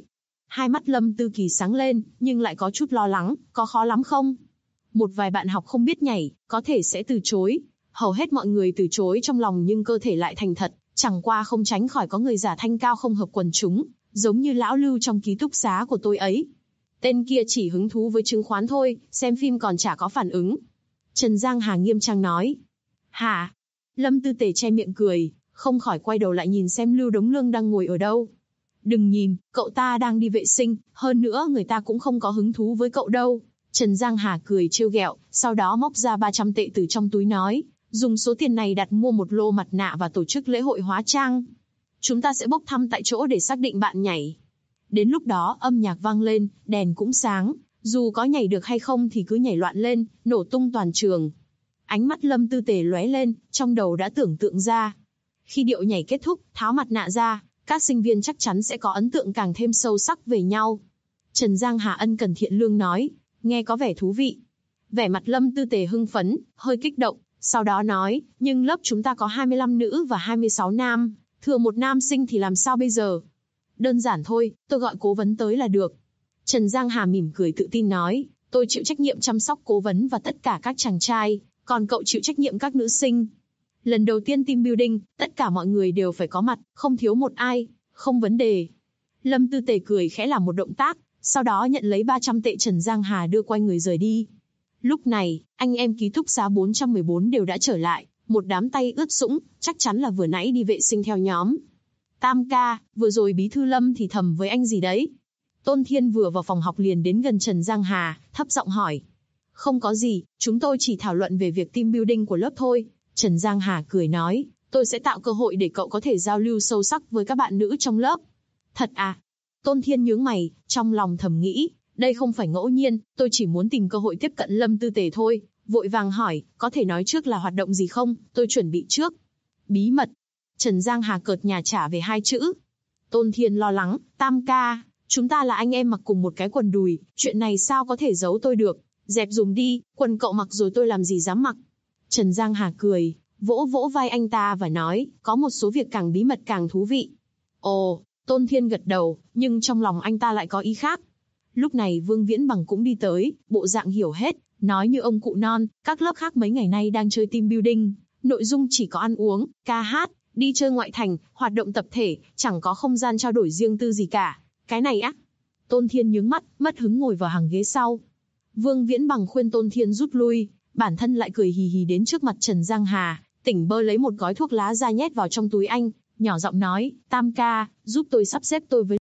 Hai mắt Lâm Tư Kỳ sáng lên, nhưng lại có chút lo lắng, có khó lắm không? Một vài bạn học không biết nhảy, có thể sẽ từ chối. Hầu hết mọi người từ chối trong lòng nhưng cơ thể lại thành thật, chẳng qua không tránh khỏi có người giả thanh cao không hợp quần chúng, giống như lão Lưu trong ký túc xá của tôi ấy. Tên kia chỉ hứng thú với chứng khoán thôi, xem phim còn chả có phản ứng. Trần Giang Hà nghiêm trang nói. Hả? Lâm Tư Tề che miệng cười, không khỏi quay đầu lại nhìn xem Lưu Đống Lương đang ngồi ở đâu. Đừng nhìn, cậu ta đang đi vệ sinh, hơn nữa người ta cũng không có hứng thú với cậu đâu. Trần Giang Hà cười trêu ghẹo, sau đó móc ra 300 tệ từ trong túi nói, dùng số tiền này đặt mua một lô mặt nạ và tổ chức lễ hội hóa trang. Chúng ta sẽ bốc thăm tại chỗ để xác định bạn nhảy. Đến lúc đó âm nhạc vang lên, đèn cũng sáng, dù có nhảy được hay không thì cứ nhảy loạn lên, nổ tung toàn trường. Ánh mắt Lâm Tư Tề lóe lên, trong đầu đã tưởng tượng ra. Khi điệu nhảy kết thúc, tháo mặt nạ ra, các sinh viên chắc chắn sẽ có ấn tượng càng thêm sâu sắc về nhau. Trần Giang Hà ân cần thiện lương nói, nghe có vẻ thú vị. Vẻ mặt Lâm Tư Tề hưng phấn, hơi kích động, sau đó nói, nhưng lớp chúng ta có 25 nữ và 26 nam, thừa một nam sinh thì làm sao bây giờ? Đơn giản thôi, tôi gọi cố vấn tới là được. Trần Giang Hà mỉm cười tự tin nói, tôi chịu trách nhiệm chăm sóc cố vấn và tất cả các chàng trai, còn cậu chịu trách nhiệm các nữ sinh. Lần đầu tiên team building, tất cả mọi người đều phải có mặt, không thiếu một ai, không vấn đề. Lâm Tư Tề cười khẽ làm một động tác, sau đó nhận lấy 300 tệ Trần Giang Hà đưa quay người rời đi. Lúc này, anh em ký túc xá 414 đều đã trở lại, một đám tay ướt sũng, chắc chắn là vừa nãy đi vệ sinh theo nhóm. Tam ca, vừa rồi bí thư Lâm thì thầm với anh gì đấy? Tôn Thiên vừa vào phòng học liền đến gần Trần Giang Hà, thấp giọng hỏi. Không có gì, chúng tôi chỉ thảo luận về việc team building của lớp thôi. Trần Giang Hà cười nói, tôi sẽ tạo cơ hội để cậu có thể giao lưu sâu sắc với các bạn nữ trong lớp. Thật à? Tôn Thiên nhướng mày, trong lòng thầm nghĩ, đây không phải ngẫu nhiên, tôi chỉ muốn tìm cơ hội tiếp cận Lâm Tư Tề thôi. Vội vàng hỏi, có thể nói trước là hoạt động gì không, tôi chuẩn bị trước. Bí mật. Trần Giang Hà cợt nhả trả về 2 chữ. Tôn Thiên lo lắng, Tam ca, chúng ta là anh em mặc cùng một cái quần đùi, chuyện này sao có thể giấu tôi được, dẹp dùm đi, quần cậu mặc rồi tôi làm gì dám mặc. Trần Giang Hà cười, vỗ vỗ vai anh ta và nói, có một số việc càng bí mật càng thú vị. Ồ, Tôn Thiên gật đầu, nhưng trong lòng anh ta lại có ý khác. Lúc này Vương Viễn Bằng cũng đi tới, bộ dạng hiểu hết, nói như ông cụ non, các lớp khác mấy ngày nay đang chơi team building, nội dung chỉ có ăn uống, ca hát, đi chơi ngoại thành, hoạt động tập thể, chẳng có không gian trao đổi riêng tư gì cả. Cái này á? Tôn Thiên nhướng mắt, mất hứng ngồi vào hàng ghế sau. Vương Viễn Bằng khuyên Tôn Thiên rút lui, bản thân lại cười hì hì đến trước mặt Trần Giang Hà, tỉnh bơ lấy một gói thuốc lá ra nhét vào trong túi anh, nhỏ giọng nói, Tam ca, giúp tôi sắp xếp tôi với.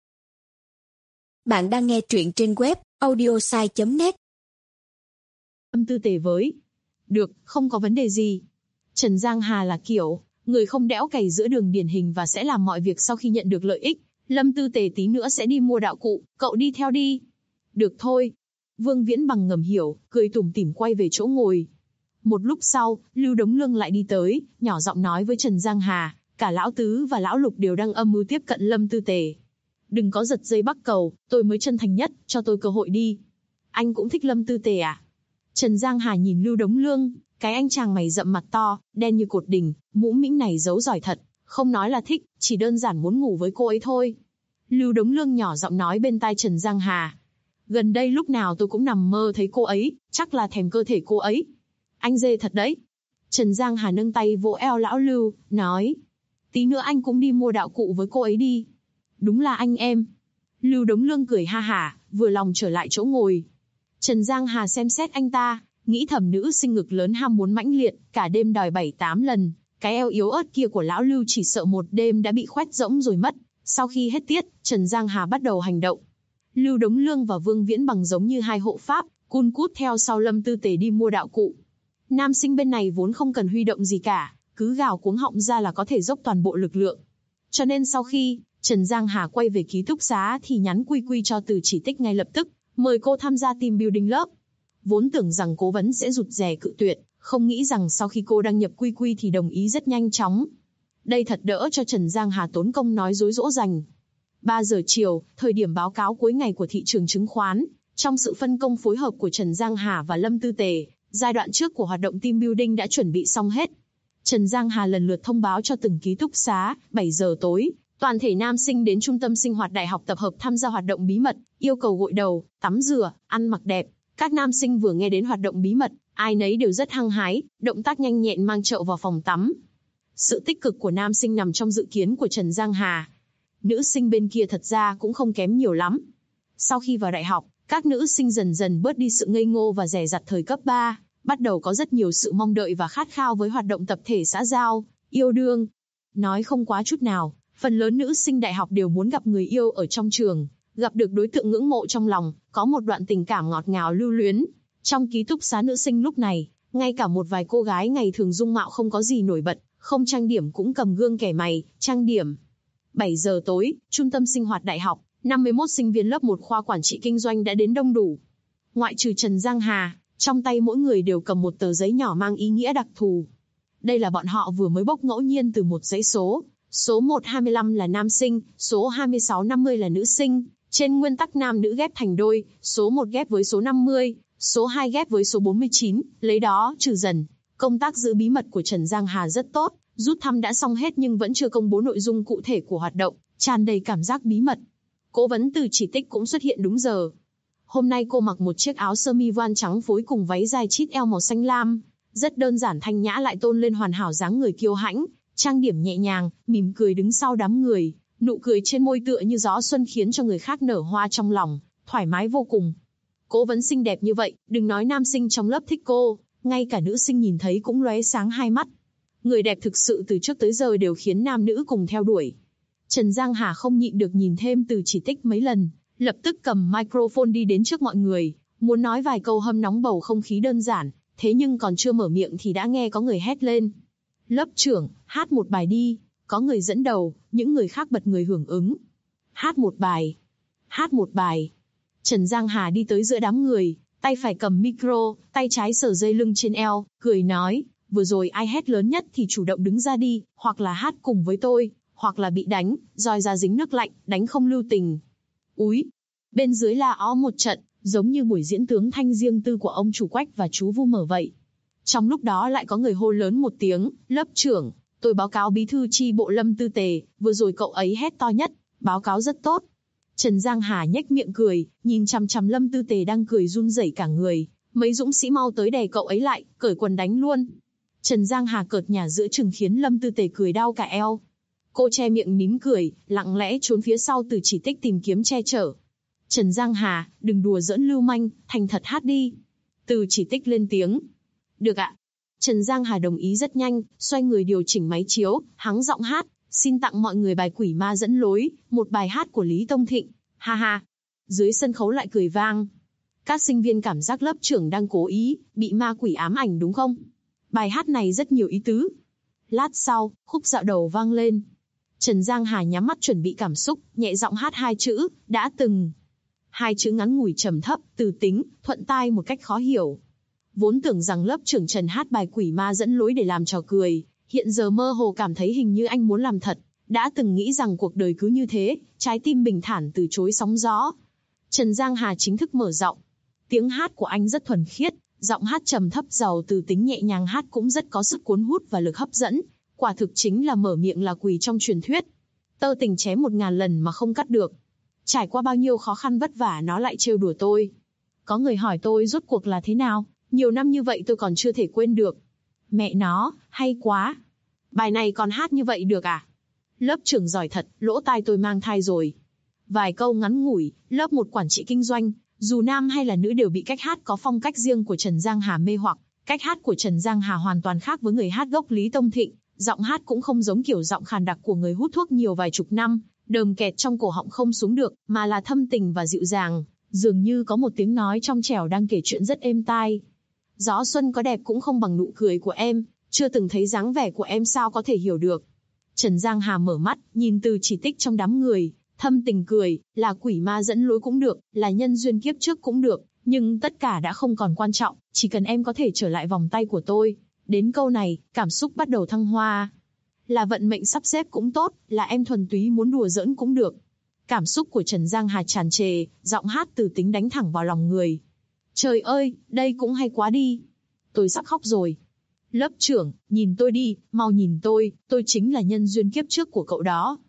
Bạn đang nghe truyện trên web audiosai.net. Lâm Tư Tề với. Được, không có vấn đề gì. Trần Giang Hà là kiểu, người không đẽo cày giữa đường điển hình và sẽ làm mọi việc sau khi nhận được lợi ích. Lâm Tư Tề tí nữa sẽ đi mua đạo cụ, cậu đi theo đi. Được thôi. Vương Viễn Bằng ngầm hiểu, cười tủm tỉm quay về chỗ ngồi. Một lúc sau, Lưu Đống Lương lại đi tới, nhỏ giọng nói với Trần Giang Hà, cả lão Tứ và lão Lục đều đang âm mưu tiếp cận Lâm Tư Tề. Đừng có giật dây bắt cầu, tôi mới chân thành nhất, cho tôi cơ hội đi. Anh cũng thích Lâm Tư Tề à? Trần Giang Hà nhìn Lưu Đống Lương, cái anh chàng mày rậm mặt to, đen như cột đình, mũ mĩm này giấu giỏi thật, không nói là thích, chỉ đơn giản muốn ngủ với cô ấy thôi. Lưu Đống Lương nhỏ giọng nói bên tai Trần Giang Hà. Gần đây lúc nào tôi cũng nằm mơ thấy cô ấy, chắc là thèm cơ thể cô ấy. Anh dê thật đấy. Trần Giang Hà nâng tay vỗ eo lão Lưu, nói. Tí nữa anh cũng đi mua đạo cụ với cô ấy đi. Đúng là anh em. Lưu Đống Lương cười ha hả, vừa lòng trở lại chỗ ngồi. Trần Giang Hà xem xét anh ta, nghĩ thầm nữ sinh ngực lớn ham muốn mãnh liệt, cả đêm đòi 7-8 lần. Cái eo yếu ớt kia của lão Lưu chỉ sợ một đêm đã bị khoét rỗng rồi mất. Sau khi hết tiết, Trần Giang Hà bắt đầu hành động. Lưu Đống Lương và Vương Viễn Bằng giống như hai hộ pháp, cun cút theo sau Lâm Tư Tề đi mua đạo cụ. Nam sinh bên này vốn không cần huy động gì cả, cứ gào cuống họng ra là có thể dốc toàn bộ lực lượng. Cho nên sau khi Trần Giang Hà quay về ký túc xá thì nhắn quy quy cho Từ Chỉ Tích ngay lập tức, mời cô tham gia team building lớp. Vốn tưởng rằng cố vấn sẽ rụt rè cự tuyệt, không nghĩ rằng sau khi cô đăng nhập quy quy thì đồng ý rất nhanh chóng. Đây thật đỡ cho Trần Giang Hà tốn công nói dối dỗ dành. 3 giờ chiều, thời điểm báo cáo cuối ngày của thị trường chứng khoán, trong sự phân công phối hợp của Trần Giang Hà và Lâm Tư Tề, giai đoạn trước của hoạt động team building đã chuẩn bị xong hết. Trần Giang Hà lần lượt thông báo cho từng ký túc xá, 7 giờ tối, Toàn thể nam sinh đến trung tâm sinh hoạt đại học tập hợp tham gia hoạt động bí mật, yêu cầu gội đầu, tắm rửa, ăn mặc đẹp. Các nam sinh vừa nghe đến hoạt động bí mật, ai nấy đều rất hăng hái, động tác nhanh nhẹn mang chậu vào phòng tắm. Sự tích cực của nam sinh nằm trong dự kiến của Trần Giang Hà. Nữ sinh bên kia thật ra cũng không kém nhiều lắm. Sau khi vào đại học, các nữ sinh dần dần bớt đi sự ngây ngô và dè dặt thời cấp 3, bắt đầu có rất nhiều sự mong đợi và khát khao với hoạt động tập thể xã giao, yêu đương. Nói không quá chút nào, phần lớn nữ sinh đại học đều muốn gặp người yêu ở trong trường, gặp được đối tượng ngưỡng mộ trong lòng, có một đoạn tình cảm ngọt ngào lưu luyến. Trong ký túc xá nữ sinh lúc này, ngay cả một vài cô gái ngày thường dung mạo không có gì nổi bật, không trang điểm cũng cầm gương kẻ mày, trang điểm. 7 giờ tối, trung tâm sinh hoạt đại học, 51 sinh viên lớp 1 khoa quản trị kinh doanh đã đến đông đủ. Ngoại trừ Trần Giang Hà, trong tay mỗi người đều cầm một tờ giấy nhỏ mang ý nghĩa đặc thù. Đây là bọn họ vừa mới bốc ngẫu nhiên từ một dãy số. Số 125 là nam sinh, số 2650 là nữ sinh. Trên nguyên tắc nam nữ ghép thành đôi, số 1 ghép với số 50, số 2 ghép với số 49, lấy đó trừ dần. Công tác giữ bí mật của Trần Giang Hà rất tốt, rút thăm đã xong hết nhưng vẫn chưa công bố nội dung cụ thể của hoạt động, tràn đầy cảm giác bí mật. Cố vấn Từ Chỉ Tích cũng xuất hiện đúng giờ. Hôm nay cô mặc một chiếc áo sơ mi voan trắng phối cùng váy dài chít eo màu xanh lam, rất đơn giản thanh nhã lại tôn lên hoàn hảo dáng người kiêu hãnh, trang điểm nhẹ nhàng, mỉm cười đứng sau đám người, nụ cười trên môi tựa như gió xuân khiến cho người khác nở hoa trong lòng, thoải mái vô cùng. Cố vấn xinh đẹp như vậy, đừng nói nam sinh trong lớp thích cô, ngay cả nữ sinh nhìn thấy cũng lóe sáng hai mắt. Người đẹp thực sự từ trước tới giờ đều khiến nam nữ cùng theo đuổi. Trần Giang Hà không nhịn được nhìn thêm Từ Chỉ Tích mấy lần, lập tức cầm microphone đi đến trước mọi người, muốn nói vài câu hâm nóng bầu không khí đơn giản, thế nhưng còn chưa mở miệng thì đã nghe có người hét lên. Lớp trưởng, hát một bài đi, có người dẫn đầu, những người khác bật người hưởng ứng. Hát một bài. Hát một bài. Trần Giang Hà đi tới giữa đám người, tay phải cầm micro, tay trái sờ dây lưng trên eo, cười nói, vừa rồi ai hét lớn nhất thì chủ động đứng ra đi, hoặc là hát cùng với tôi, hoặc là bị đánh, roi ra dính nước lạnh, đánh không lưu tình. Úi! Bên dưới la ó một trận, giống như buổi diễn tướng thanh riêng tư của ông chủ Quách và chú Vu Mở vậy. Trong lúc đó lại có người hô lớn một tiếng, lớp trưởng, tôi báo cáo bí thư chi bộ Lâm Tư Tề, vừa rồi cậu ấy hét to nhất, báo cáo rất tốt. Trần Giang Hà nhếch miệng cười, nhìn chằm chằm Lâm Tư Tề đang cười run rẩy cả người, mấy dũng sĩ mau tới đè cậu ấy lại, cởi quần đánh luôn. Trần Giang Hà cợt nhả giữa chừng khiến Lâm Tư Tề cười đau cả eo. Cô che miệng nín cười, lặng lẽ trốn phía sau Từ Chỉ Tích tìm kiếm che chở. Trần Giang Hà, đừng đùa giỡn lưu manh, thành thật hát đi. Từ Chỉ Tích lên tiếng. Được ạ. Trần Giang Hà đồng ý rất nhanh, xoay người điều chỉnh máy chiếu, hắng giọng hát, xin tặng mọi người bài Quỷ Ma Dẫn Lối, một bài hát của Lý Tông Thịnh. Ha ha. Dưới sân khấu lại cười vang. Các sinh viên cảm giác lớp trưởng đang cố ý, bị ma quỷ ám ảnh đúng không? Bài hát này rất nhiều ý tứ. Lát sau, khúc dạo đầu vang lên. Trần Giang Hà nhắm mắt chuẩn bị cảm xúc, nhẹ giọng hát hai chữ, đã từng. Hai chữ ngắn ngủi trầm thấp, từ tính, thuận tai một cách khó hiểu. Vốn tưởng rằng lớp trưởng Trần hát bài Quỷ Ma Dẫn Lối để làm trò cười, hiện giờ mơ hồ cảm thấy hình như anh muốn làm thật. Đã từng nghĩ rằng cuộc đời cứ như thế, trái tim bình thản từ chối sóng gió. Trần Giang Hà chính thức mở giọng. Tiếng hát của anh rất thuần khiết, giọng hát trầm thấp giàu từ tính nhẹ nhàng, hát cũng rất có sức cuốn hút và lực hấp dẫn. Quả thực chính là mở miệng là quỷ trong truyền thuyết. Tơ tình chém 1000 lần mà không cắt được. Trải qua bao nhiêu khó khăn vất vả nó lại trêu đùa tôi. Có người hỏi tôi rốt cuộc là thế nào, nhiều năm như vậy tôi còn chưa thể quên được. Mẹ nó, hay quá. Bài này còn hát như vậy được à? Lớp trưởng giỏi thật, lỗ tai tôi mang thai rồi. Vài câu ngắn ngủi, lớp 1 quản trị kinh doanh, dù nam hay là nữ đều bị cách hát có phong cách riêng của Trần Giang Hà mê hoặc. Cách hát của Trần Giang Hà hoàn toàn khác với người hát gốc Lý Tông Thịnh. Giọng hát cũng không giống kiểu giọng khàn đặc của người hút thuốc nhiều vài chục năm, đờm kẹt trong cổ họng không xuống được, mà là thâm tình và dịu dàng, dường như có một tiếng nói trong trẻo đang kể chuyện rất êm tai. Gió xuân có đẹp cũng không bằng nụ cười của em, chưa từng thấy dáng vẻ của em sao có thể hiểu được. Trần Giang Hà mở mắt, nhìn Từ Chỉ Tích trong đám người, thâm tình cười, là quỷ ma dẫn lối cũng được, là nhân duyên kiếp trước cũng được, nhưng tất cả đã không còn quan trọng, chỉ cần em có thể trở lại vòng tay của tôi. Đến câu này, cảm xúc bắt đầu thăng hoa. Là vận mệnh sắp xếp cũng tốt, là em thuần túy muốn đùa giỡn cũng được. Cảm xúc của Trần Giang Hà tràn trề, giọng hát từ tính đánh thẳng vào lòng người. Trời ơi, đây cũng hay quá đi. Tôi sắp khóc rồi. Lớp trưởng, nhìn tôi đi, mau nhìn tôi chính là nhân duyên kiếp trước của cậu đó.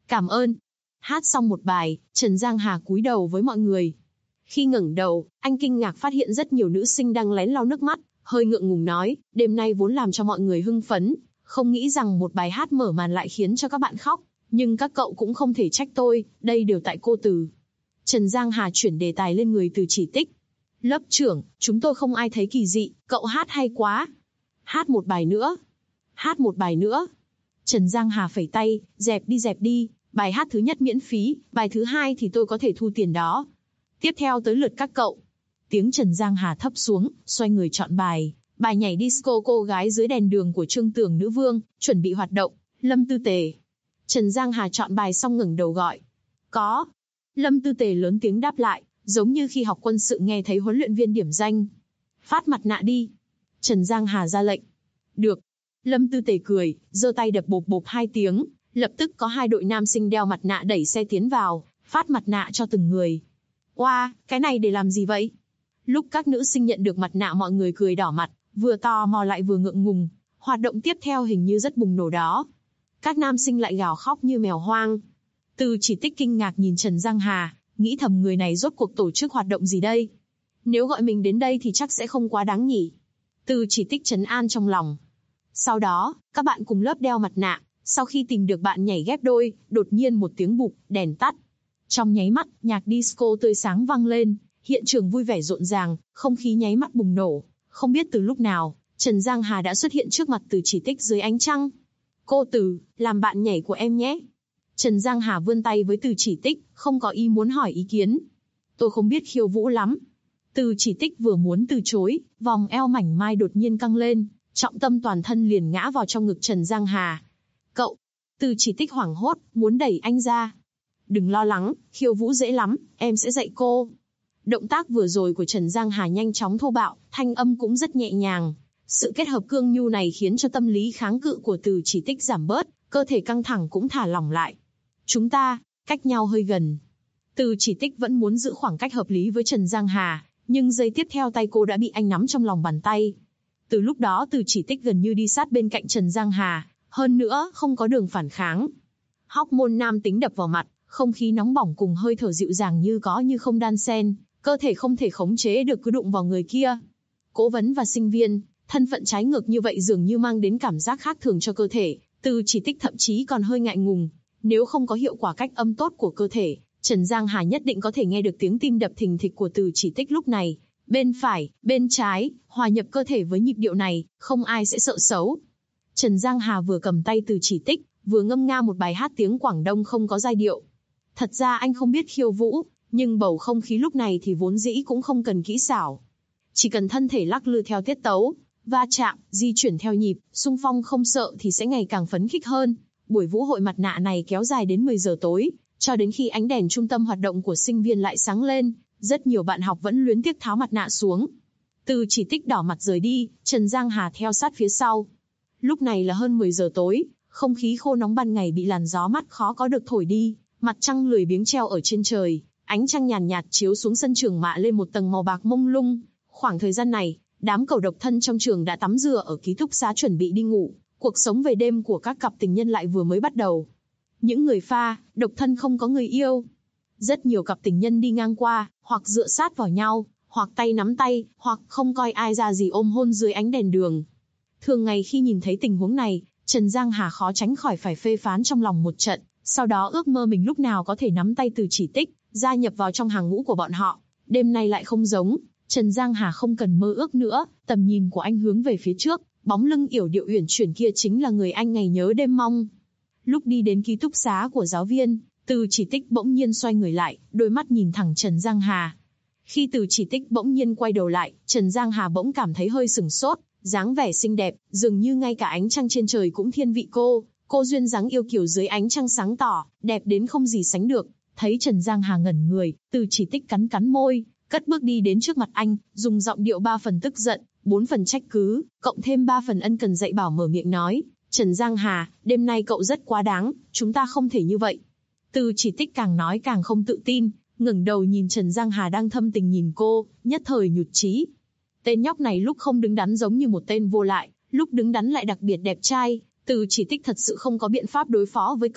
Cảm ơn. Hát xong một bài, Trần Giang Hà cúi đầu với mọi người. Khi ngẩng đầu, anh kinh ngạc phát hiện rất nhiều nữ sinh đang lén lau nước mắt, hơi ngượng ngùng nói, đêm nay vốn làm cho mọi người hưng phấn, không nghĩ rằng một bài hát mở màn lại khiến cho các bạn khóc, nhưng các cậu cũng không thể trách tôi, đây đều tại cô Từ. Trần Giang Hà chuyển đề tài lên người Từ Chỉ Tích. Lớp trưởng, chúng tôi không ai thấy kỳ dị, cậu hát hay quá. Hát một bài nữa. Hát một bài nữa. Trần Giang Hà phẩy tay, dẹp đi, bài hát thứ nhất miễn phí, bài thứ hai thì tôi có thể thu tiền đó. Tiếp theo tới lượt các cậu. Tiếng Trần Giang Hà thấp xuống, xoay người chọn bài. Bài nhảy disco cô gái dưới đèn đường của Trương Tường Nữ Vương, chuẩn bị hoạt động. Lâm Tư Tề. Trần Giang Hà chọn bài xong ngẩng đầu gọi. Có. Lâm Tư Tề lớn tiếng đáp lại, giống như khi học quân sự nghe thấy huấn luyện viên điểm danh. Phát mặt nạ đi. Trần Giang Hà ra lệnh. Được. Lâm Tư Tề cười, giơ tay đập bộp bộp 2 tiếng, lập tức có 2 đội nam sinh đeo mặt nạ đẩy xe tiến vào, phát mặt nạ cho từng người. Oa, cái này để làm gì vậy? Lúc các nữ sinh nhận được mặt nạ mọi người cười đỏ mặt, vừa tò mò lại vừa ngượng ngùng. Hoạt động tiếp theo hình như rất bùng nổ đó. Các nam sinh lại gào khóc như mèo hoang. Từ Chỉ Tích kinh ngạc nhìn Trần Giang Hà, nghĩ thầm người này rốt cuộc tổ chức hoạt động gì đây? Nếu gọi mình đến đây thì chắc sẽ không quá đáng nhỉ. Từ Chỉ Tích trấn an trong lòng. Sau đó, các bạn cùng lớp đeo mặt nạ, sau khi tìm được bạn nhảy ghép đôi, đột nhiên một tiếng bụp, đèn tắt. Trong nháy mắt, nhạc disco tươi sáng vang lên, hiện trường vui vẻ rộn ràng, không khí nháy mắt bùng nổ. Không biết từ lúc nào, Trần Giang Hà đã xuất hiện trước mặt Từ Chỉ Tích dưới ánh trăng. Cô Từ, làm bạn nhảy của em nhé. Trần Giang Hà vươn tay với Từ Chỉ Tích, không có ý muốn hỏi ý kiến. Tôi không biết khiêu vũ lắm. Từ Chỉ Tích vừa muốn từ chối, vòng eo mảnh mai đột nhiên căng lên, trọng tâm toàn thân liền ngã vào trong ngực Trần Giang Hà. Cậu, Từ Chỉ Tích hoảng hốt, muốn đẩy anh ra. Đừng lo lắng, khiêu vũ dễ lắm, em sẽ dạy cô. Động tác vừa rồi của Trần Giang Hà nhanh chóng thô bạo, thanh âm cũng rất nhẹ nhàng. Sự kết hợp cương nhu này khiến cho tâm lý kháng cự của Từ Chỉ Tích giảm bớt, cơ thể căng thẳng cũng thả lỏng lại. Chúng ta, cách nhau hơi gần. Từ Chỉ Tích vẫn muốn giữ khoảng cách hợp lý với Trần Giang Hà, nhưng giây tiếp theo tay cô đã bị anh nắm trong lòng bàn tay. Từ lúc đó Từ Chỉ Tích gần như đi sát bên cạnh Trần Giang Hà, hơn nữa không có đường phản kháng. Hormone nam tính đập vào mặt, không khí nóng bỏng cùng hơi thở dịu dàng như có như không đan xen, cơ thể không thể khống chế được cứ đụng vào người kia. Cố vấn và sinh viên, thân phận trái ngược như vậy dường như mang đến cảm giác khác thường cho cơ thể, Từ Chỉ Tích thậm chí còn hơi ngại ngùng. Nếu không có hiệu quả cách âm tốt của cơ thể, Trần Giang Hà nhất định có thể nghe được tiếng tim đập thình thịch của Từ Chỉ Tích lúc này. Bên phải, bên trái, hòa nhập cơ thể với nhịp điệu này, không ai sẽ sợ xấu. Trần Giang Hà vừa cầm tay Từ Chỉ Tích, vừa ngâm nga một bài hát tiếng Quảng Đông không có giai điệu. Thật ra anh không biết khiêu vũ, nhưng bầu không khí lúc này thì vốn dĩ cũng không cần kỹ xảo. Chỉ cần thân thể lắc lư theo tiết tấu, va chạm, di chuyển theo nhịp, xung phong không sợ thì sẽ ngày càng phấn khích hơn. Buổi vũ hội mặt nạ này kéo dài đến 10 giờ tối, cho đến khi ánh đèn trung tâm hoạt động của sinh viên lại sáng lên, rất nhiều bạn học vẫn luyến tiếc tháo mặt nạ xuống. Từ Chỉ Tích đỏ mặt rời đi, Trần Giang Hà theo sát phía sau. Lúc này là hơn 10 giờ tối, không khí khô nóng ban ngày bị làn gió mát khó có được thổi đi, mặt trăng lười biếng treo ở trên trời, ánh trăng nhàn nhạt chiếu xuống sân trường mạ lên một tầng màu bạc mông lung. Khoảng thời gian này, đám cẩu độc thân trong trường đã tắm rửa ở ký túc xá chuẩn bị đi ngủ, cuộc sống về đêm của các cặp tình nhân lại vừa mới bắt đầu. Những người pha, độc thân không có người yêu. Rất nhiều cặp tình nhân đi ngang qua, hoặc dựa sát vào nhau, hoặc tay nắm tay, hoặc không coi ai ra gì ôm hôn dưới ánh đèn đường. Thường ngày khi nhìn thấy tình huống này, Trần Giang Hà khó tránh khỏi phải phê phán trong lòng một trận, sau đó ước mơ mình lúc nào có thể nắm tay Từ Chỉ Tích, gia nhập vào trong hàng ngũ của bọn họ. Đêm nay lại không giống, Trần Giang Hà không cần mơ ước nữa, tầm nhìn của anh hướng về phía trước, bóng lưng yểu điệu uyển chuyển kia chính là người anh ngày nhớ đêm mong. Lúc đi đến ký túc xá của giáo viên, Từ Chỉ Tích bỗng nhiên xoay người lại, đôi mắt nhìn thẳng Trần Giang Hà. Khi Từ Chỉ Tích bỗng nhiên quay đầu lại, Trần Giang Hà bỗng cảm thấy hơi sửng sốt, dáng vẻ xinh đẹp, dường như ngay cả ánh trăng trên trời cũng thiên vị cô duyên dáng yêu kiều dưới ánh trăng sáng tỏ, đẹp đến không gì sánh được. Thấy Trần Giang Hà ngẩn người, Từ Chỉ Tích cắn cắn môi, cất bước đi đến trước mặt anh, dùng giọng điệu 3 phần tức giận, 4 phần trách cứ, cộng thêm 3 phần ân cần dạy bảo mở miệng nói, Trần Giang Hà, đêm nay cậu rất quá đáng, chúng ta không thể như vậy. Từ Chỉ Tích càng nói càng không tự tin, ngẩng đầu nhìn Trần Giang Hà đang thâm tình nhìn cô, nhất thời nhụt chí. Tên nhóc này lúc không đứng đắn giống như một tên vô lại, lúc đứng đắn lại đặc biệt đẹp trai. Từ Chỉ Tích thật sự không có biện pháp đối phó với cậu,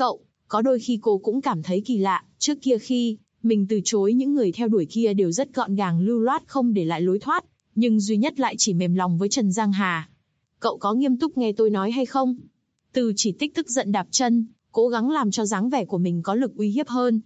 Có đôi khi cô cũng cảm thấy kỳ lạ, trước kia khi mình từ chối những người theo đuổi kia đều rất gọn gàng lưu loát không để lại lối thoát, nhưng duy nhất lại chỉ mềm lòng với Trần Giang Hà. Cậu có nghiêm túc nghe tôi nói hay không? Từ Chỉ Tích tức giận đạp chân, cố gắng làm cho dáng vẻ của mình có lực uy hiếp hơn.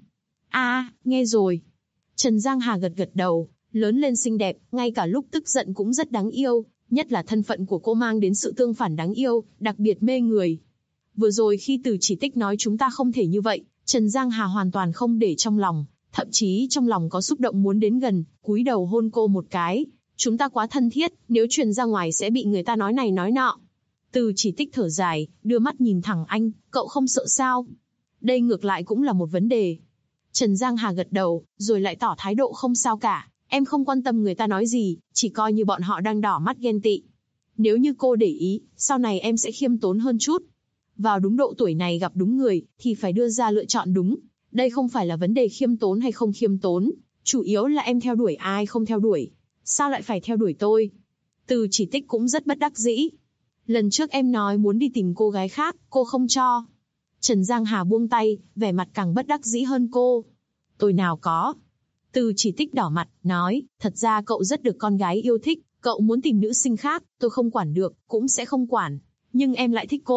Nghe rồi. Trần Giang Hà gật gật đầu, lớn lên xinh đẹp, ngay cả lúc tức giận cũng rất đáng yêu, nhất là thân phận của cô mang đến sự tương phản đáng yêu, đặc biệt mê người. Vừa rồi khi Từ Chỉ Tích nói chúng ta không thể như vậy, Trần Giang Hà hoàn toàn không để trong lòng, thậm chí trong lòng có xúc động muốn đến gần, cúi đầu hôn cô một cái. Chúng ta quá thân thiết, nếu truyền ra ngoài sẽ bị người ta nói này nói nọ. Từ Chỉ Tích thở dài, đưa mắt nhìn thẳng anh, cậu không sợ sao? Đây ngược lại cũng là một vấn đề. Trần Giang Hà gật đầu, rồi lại tỏ thái độ không sao cả. Em không quan tâm người ta nói gì, chỉ coi như bọn họ đang đỏ mắt ghen tị. Nếu như cô để ý, sau này em sẽ khiêm tốn hơn chút. Vào đúng độ tuổi này gặp đúng người, thì phải đưa ra lựa chọn đúng. Đây không phải là vấn đề khiêm tốn hay không khiêm tốn, chủ yếu là em theo đuổi ai không theo đuổi. Sao lại phải theo đuổi tôi? Từ Chỉ Tích cũng rất bất đắc dĩ. Lần trước em nói muốn đi tìm cô gái khác, cô không cho. Trần Giang Hà buông tay, vẻ mặt càng bất đắc dĩ hơn cô. Tôi nào có. Từ Chỉ Tích đỏ mặt, nói, thật ra cậu rất được con gái yêu thích, cậu muốn tìm nữ sinh khác, tôi không quản được, cũng sẽ không quản. Nhưng em lại thích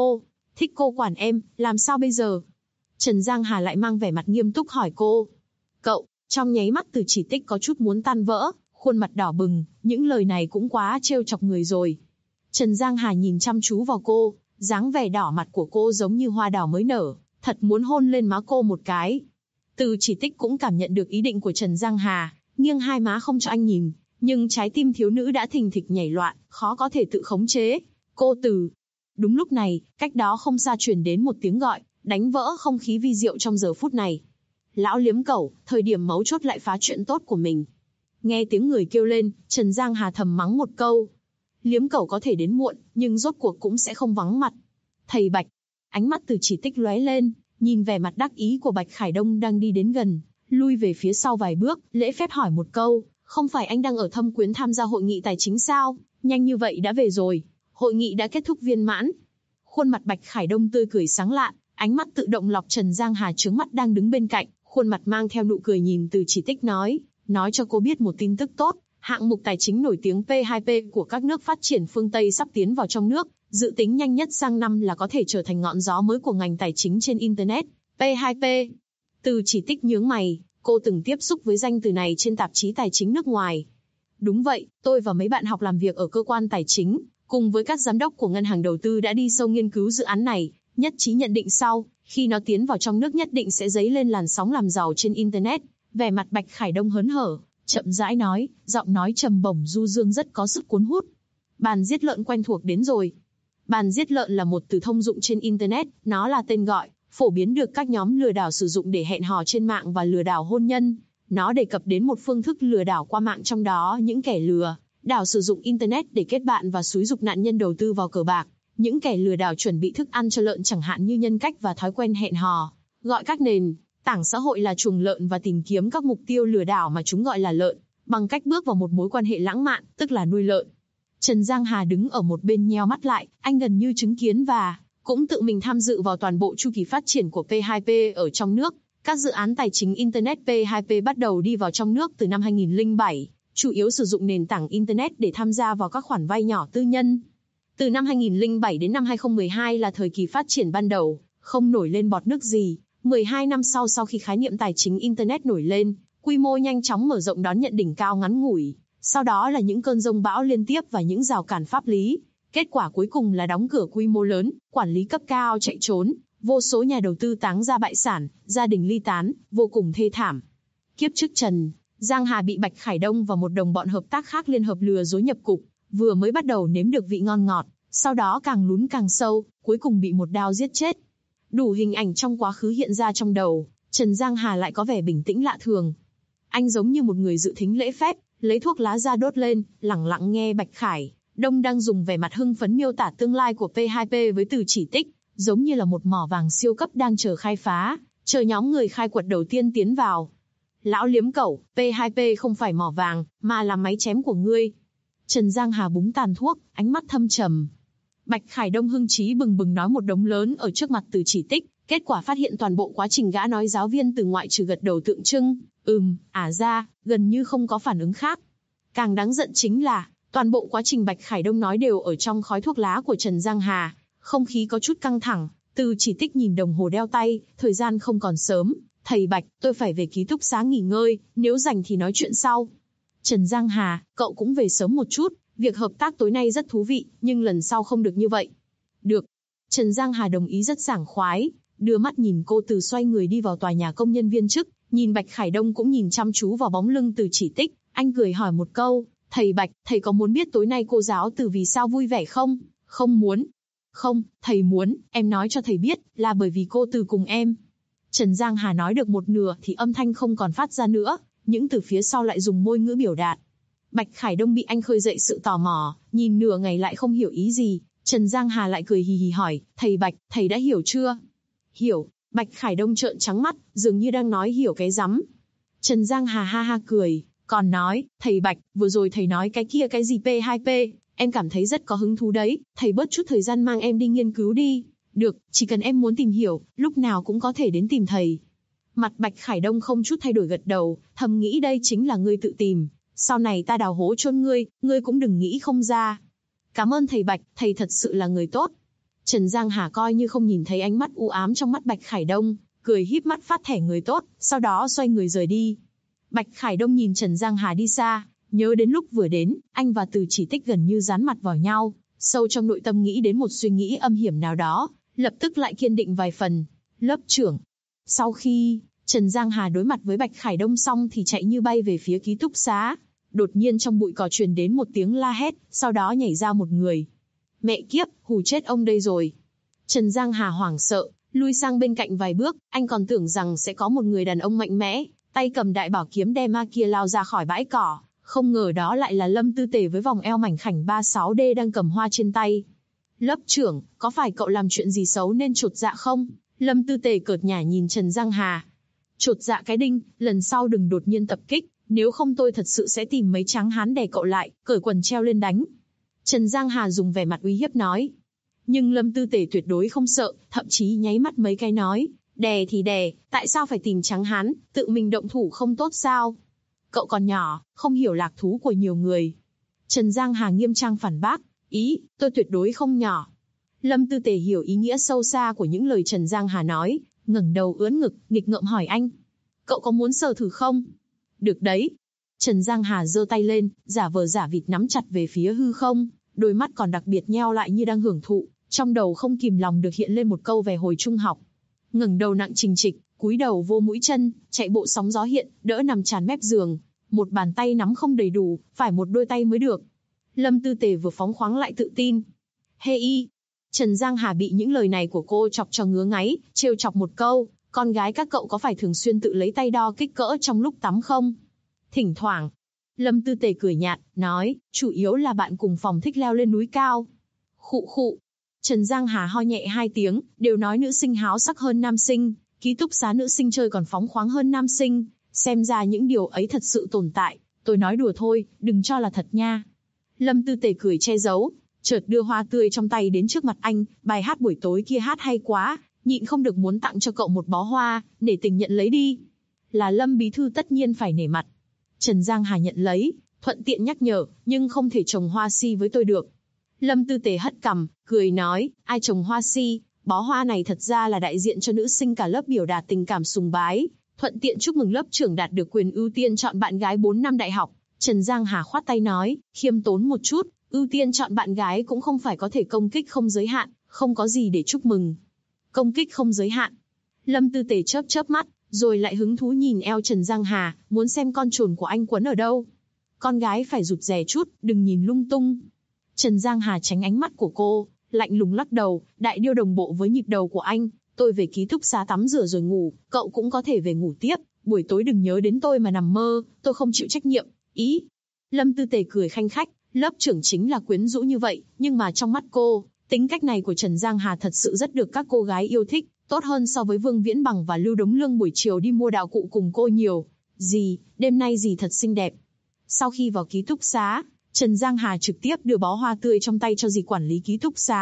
cô quản em, làm sao bây giờ? Trần Giang Hà lại mang vẻ mặt nghiêm túc hỏi cô. Cậu, trong nháy mắt Từ Chỉ Tích có chút muốn tan vỡ, khuôn mặt đỏ bừng, những lời này cũng quá trêu chọc người rồi. Trần Giang Hà nhìn chăm chú vào cô, dáng vẻ đỏ mặt của cô giống như hoa đào mới nở, thật muốn hôn lên má cô một cái. Từ Chỉ Tích cũng cảm nhận được ý định của Trần Giang Hà, nghiêng hai má không cho anh nhìn, nhưng trái tim thiếu nữ đã thình thịch nhảy loạn, khó có thể tự khống chế. Cô Từ. Đúng lúc này, cách đó không xa truyền đến một tiếng gọi, đánh vỡ không khí vi diệu trong giờ phút này. Lão Liếm Cẩu, thời điểm mấu chốt lại phá chuyện tốt của mình. Nghe tiếng người kêu lên, Trần Giang Hà thầm mắng một câu. Liếm Cẩu có thể đến muộn, nhưng rốt cuộc cũng sẽ không vắng mặt. Thầy Bạch. Ánh mắt Từ Chỉ Tích lóe lên, nhìn vẻ mặt đắc ý của Bạch Khải Đông đang đi đến gần, lui về phía sau vài bước, lễ phép hỏi một câu, không phải anh đang ở Thâm Quyến tham gia hội nghị tài chính sao? Nhanh như vậy đã về rồi. Hội nghị đã kết thúc viên mãn. Khuôn mặt Bạch Khải Đông tươi cười sáng lạn, ánh mắt tự động lọc Trần Giang Hà trướng mắt đang đứng bên cạnh, khuôn mặt mang theo nụ cười nhìn Từ Chỉ Tích nói cho cô biết một tin tức tốt, hạng mục tài chính nổi tiếng P2P của các nước phát triển phương Tây sắp tiến vào trong nước, dự tính nhanh nhất sang năm là có thể trở thành ngọn gió mới của ngành tài chính trên Internet. P2P. Từ Chỉ Tích nhướng mày, cô từng tiếp xúc với danh từ này trên tạp chí tài chính nước ngoài. Đúng vậy, tôi và mấy bạn học làm việc ở cơ quan tài chính, cùng với các giám đốc của ngân hàng đầu tư đã đi sâu nghiên cứu dự án này, nhất trí nhận định sau, khi nó tiến vào trong nước nhất định sẽ dấy lên làn sóng làm giàu trên Internet. Vẻ mặt Bạch Khải Đông hớn hở, chậm rãi nói, giọng nói trầm bổng du dương rất có sức cuốn hút. Bàn giết lợn quen thuộc đến rồi. Bàn giết lợn là một từ thông dụng trên Internet, nó là tên gọi, phổ biến được các nhóm lừa đảo sử dụng để hẹn hò trên mạng và lừa đảo hôn nhân. Nó đề cập đến một phương thức lừa đảo qua mạng, trong đó những kẻ lừa đảo sử dụng Internet để kết bạn và xúi giục nạn nhân đầu tư vào cờ bạc. Những kẻ lừa đảo chuẩn bị thức ăn cho lợn, chẳng hạn như nhân cách và thói quen hẹn hò, gọi các nền tảng xã hội là chuồng lợn và tìm kiếm các mục tiêu lừa đảo mà chúng gọi là lợn, bằng cách bước vào một mối quan hệ lãng mạn, tức là nuôi lợn. Trần Giang Hà đứng ở một bên nheo mắt lại, anh gần như chứng kiến và cũng tự mình tham dự vào toàn bộ chu kỳ phát triển của P2P ở trong nước. Các dự án tài chính Internet P2P bắt đầu đi vào trong nước từ năm 2007, chủ yếu sử dụng nền tảng Internet để tham gia vào các khoản vay nhỏ tư nhân. Từ năm 2007 đến năm 2012 là thời kỳ phát triển ban đầu, không nổi lên bọt nước gì. 12 năm sau khi khái niệm tài chính Internet nổi lên, quy mô nhanh chóng mở rộng đón nhận đỉnh cao ngắn ngủi. Sau đó là những cơn giông bão liên tiếp và những rào cản pháp lý. Kết quả cuối cùng là đóng cửa quy mô lớn, quản lý cấp cao chạy trốn, vô số nhà đầu tư táng ra bại sản, gia đình ly tán, vô cùng thê thảm. Kiếp trước Trần Giang Hà bị Bạch Khải Đông và một đồng bọn hợp tác khác liên hợp lừa dối nhập cục, vừa mới bắt đầu nếm được vị ngon ngọt, sau đó càng lún càng sâu, cuối cùng bị một đao giết chết. Đủ hình ảnh trong quá khứ hiện ra trong đầu, Trần Giang Hà lại có vẻ bình tĩnh lạ thường. Anh giống như một người dự thính lễ phép, lấy thuốc lá ra đốt lên, lẳng lặng nghe Bạch Khải Đông đang dùng vẻ mặt hưng phấn miêu tả tương lai của P2P với Từ Chỉ Tích, giống như là một mỏ vàng siêu cấp đang chờ khai phá, chờ nhóm người khai quật đầu tiên tiến vào. Lão Liếm Cẩu, P2P không phải mỏ vàng, mà là máy chém của ngươi. Trần Giang Hà búng tàn thuốc, ánh mắt thâm trầm. Bạch Khải Đông hưng trí bừng bừng nói một đống lớn ở trước mặt Từ Chỉ Tích, Kết quả phát hiện toàn bộ quá trình gã nói giáo viên từ ngoại trừ gật đầu tượng trưng, ra, gần như không có phản ứng khác. Càng đáng giận chính là, toàn bộ quá trình Bạch Khải Đông nói đều ở trong khói thuốc lá của Trần Giang Hà, không khí có chút căng thẳng. Từ Chỉ Tích nhìn đồng hồ đeo tay, thời gian không còn sớm. Thầy Bạch, tôi phải về ký túc xá nghỉ ngơi, nếu rảnh thì nói chuyện sau. Trần Giang Hà, cậu cũng về sớm một chút, việc hợp tác tối nay rất thú vị, nhưng lần sau không được như vậy. Được. Trần Giang Hà đồng ý rất sảng khoái, đưa mắt nhìn cô Từ xoay người đi vào tòa nhà công nhân viên chức, nhìn Bạch Khải Đông cũng nhìn chăm chú vào bóng lưng Từ Chỉ Tích, anh cười hỏi một câu, thầy Bạch, thầy có muốn biết tối nay cô giáo Từ vì sao vui vẻ không? Không muốn. Không, thầy muốn, em nói cho thầy biết, là bởi vì cô Từ cùng em. Trần Giang Hà nói được một nửa thì âm thanh không còn phát ra nữa, những từ phía sau lại dùng ngôn ngữ biểu đạt. Bạch Khải Đông bị anh khơi dậy sự tò mò, nhìn nửa ngày lại không hiểu ý gì, Trần Giang Hà lại cười hì hì hỏi, thầy Bạch, thầy đã hiểu chưa? Hiểu. Bạch Khải Đông trợn trắng mắt, dường như đang nói hiểu cái rắm. Trần Giang Hà ha ha cười, còn nói, thầy Bạch, vừa rồi thầy nói cái kia cái gì P2P, em cảm thấy rất có hứng thú đấy, thầy bớt chút thời gian mang em đi nghiên cứu đi. Được, chỉ cần em muốn tìm hiểu, lúc nào cũng có thể đến tìm thầy. Mặt Bạch Khải Đông không chút thay đổi gật đầu, thầm nghĩ đây chính là ngươi tự tìm, sau này ta đào hố chôn ngươi cũng đừng nghĩ không ra. Cảm ơn thầy Bạch, thầy thật sự là người tốt. Trần Giang Hà coi như không nhìn thấy ánh mắt u ám trong mắt Bạch Khải Đông, cười híp mắt phát thẻ người tốt, sau đó xoay người rời đi. Bạch Khải Đông nhìn Trần Giang Hà đi xa, nhớ đến lúc vừa đến, anh và Từ Chỉ Tích gần như dán mặt vào nhau, sâu trong nội tâm nghĩ đến một suy nghĩ âm hiểm nào đó, lập tức lại kiên định vài phần. Lớp trưởng. Sau khi Trần Giang Hà đối mặt với Bạch Khải Đông xong thì chạy như bay về phía ký túc xá. Đột nhiên trong bụi cỏ truyền đến một tiếng la hét, sau đó nhảy ra một người. Mẹ kiếp, hù chết ông đây rồi. Trần Giang Hà hoảng sợ, lui sang bên cạnh vài bước, anh còn tưởng rằng sẽ có một người đàn ông mạnh mẽ, tay cầm đại bảo kiếm đe ma kia lao ra khỏi bãi cỏ, không ngờ đó lại là Lâm Tư Tề với vòng eo mảnh khảnh 36D đang cầm hoa trên tay. Lớp trưởng, có phải cậu làm chuyện gì xấu nên chột dạ không? Lâm Tư Tề cợt nhả nhìn Trần Giang Hà. Chột dạ cái đinh, lần sau đừng đột nhiên tập kích, nếu không tôi thật sự sẽ tìm mấy tráng hán đè cậu lại, cởi quần treo lên đánh. Trần Giang Hà dùng vẻ mặt uy hiếp nói. Nhưng Lâm Tư Tề tuyệt đối không sợ, thậm chí nháy mắt mấy cái nói, đè thì đè, tại sao phải tìm tráng hán, tự mình động thủ không tốt sao? Cậu còn nhỏ, không hiểu lạc thú của nhiều người. Trần Giang Hà nghiêm trang phản bác, ý, tôi tuyệt đối không nhỏ. Lâm Tư Tề hiểu ý nghĩa sâu xa của những lời Trần Giang Hà nói, ngẩng đầu ưỡn ngực, nghịch ngợm hỏi anh. Cậu có muốn sờ thử không? Được đấy. Trần Giang Hà giơ tay lên, giả vờ giả vịt nắm chặt về phía hư không, đôi mắt còn đặc biệt nheo lại như đang hưởng thụ, trong đầu không kìm lòng được hiện lên một câu về hồi trung học. Ngẩng đầu nặng trình trịch, cúi đầu vô mũi chân, chạy bộ sóng gió hiện, đỡ nằm tràn mép giường, một bàn tay nắm không đầy đủ, phải một đôi tay mới được. Lâm Tư Tề vừa phóng khoáng lại tự tin. Hey, Trần Giang Hà bị những lời này của cô chọc cho ngứa ngáy, trêu chọc một câu, con gái các cậu có phải thường xuyên tự lấy tay đo kích cỡ trong lúc tắm không? Thỉnh thoảng. Lâm Tư Tề cười nhạt, nói, chủ yếu là bạn cùng phòng thích leo lên núi cao. Khụ khụ. Trần Giang Hà ho nhẹ 2 tiếng, đều nói nữ sinh háo sắc hơn nam sinh, ký túc xá nữ sinh chơi còn phóng khoáng hơn nam sinh, xem ra những điều ấy thật sự tồn tại, tôi nói đùa thôi, đừng cho là thật nha. Lâm Tư Tề cười che giấu, chợt đưa hoa tươi trong tay đến trước mặt anh, bài hát buổi tối kia hát hay quá, nhịn không được muốn tặng cho cậu một bó hoa, nể tình nhận lấy đi. Là Lâm bí thư tất nhiên phải nể mặt. Trần Giang Hà nhận lấy, thuận tiện nhắc nhở, nhưng không thể trồng hoa si với tôi được. Lâm Tư Tề hất cằm, cười nói, ai trồng hoa si, bó hoa này thật ra là đại diện cho nữ sinh cả lớp biểu đạt tình cảm sùng bái, thuận tiện chúc mừng lớp trưởng đạt được quyền ưu tiên chọn bạn gái 4 năm đại học. Trần Giang Hà khoát tay nói, khiêm tốn một chút, ưu tiên chọn bạn gái cũng không phải có thể công kích không giới hạn, không có gì để chúc mừng. Công kích không giới hạn. Lâm Tư Tề chớp chớp mắt, rồi lại hứng thú nhìn eo Trần Giang Hà, muốn xem con chồn của anh quấn ở đâu. Con gái phải rụt rè chút, đừng nhìn lung tung. Trần Giang Hà tránh ánh mắt của cô, lạnh lùng lắc đầu, đại điêu đồng bộ với nhịp đầu của anh. Tôi về ký túc xá tắm rửa rồi ngủ, cậu cũng có thể về ngủ tiếp, buổi tối đừng nhớ đến tôi mà nằm mơ, tôi không chịu trách nhiệm. Ý. Lâm Tư Tề cười khanh khách, lớp trưởng chính là quyến rũ như vậy, nhưng mà trong mắt cô, tính cách này của Trần Giang Hà thật sự rất được các cô gái yêu thích, tốt hơn so với Vương Viễn Bằng và Lưu Đống Lương buổi chiều đi mua đạo cụ cùng cô nhiều. Dì, đêm nay dì thật xinh đẹp. Sau khi vào ký túc xá, Trần Giang Hà trực tiếp đưa bó hoa tươi trong tay cho dì quản lý ký túc xá,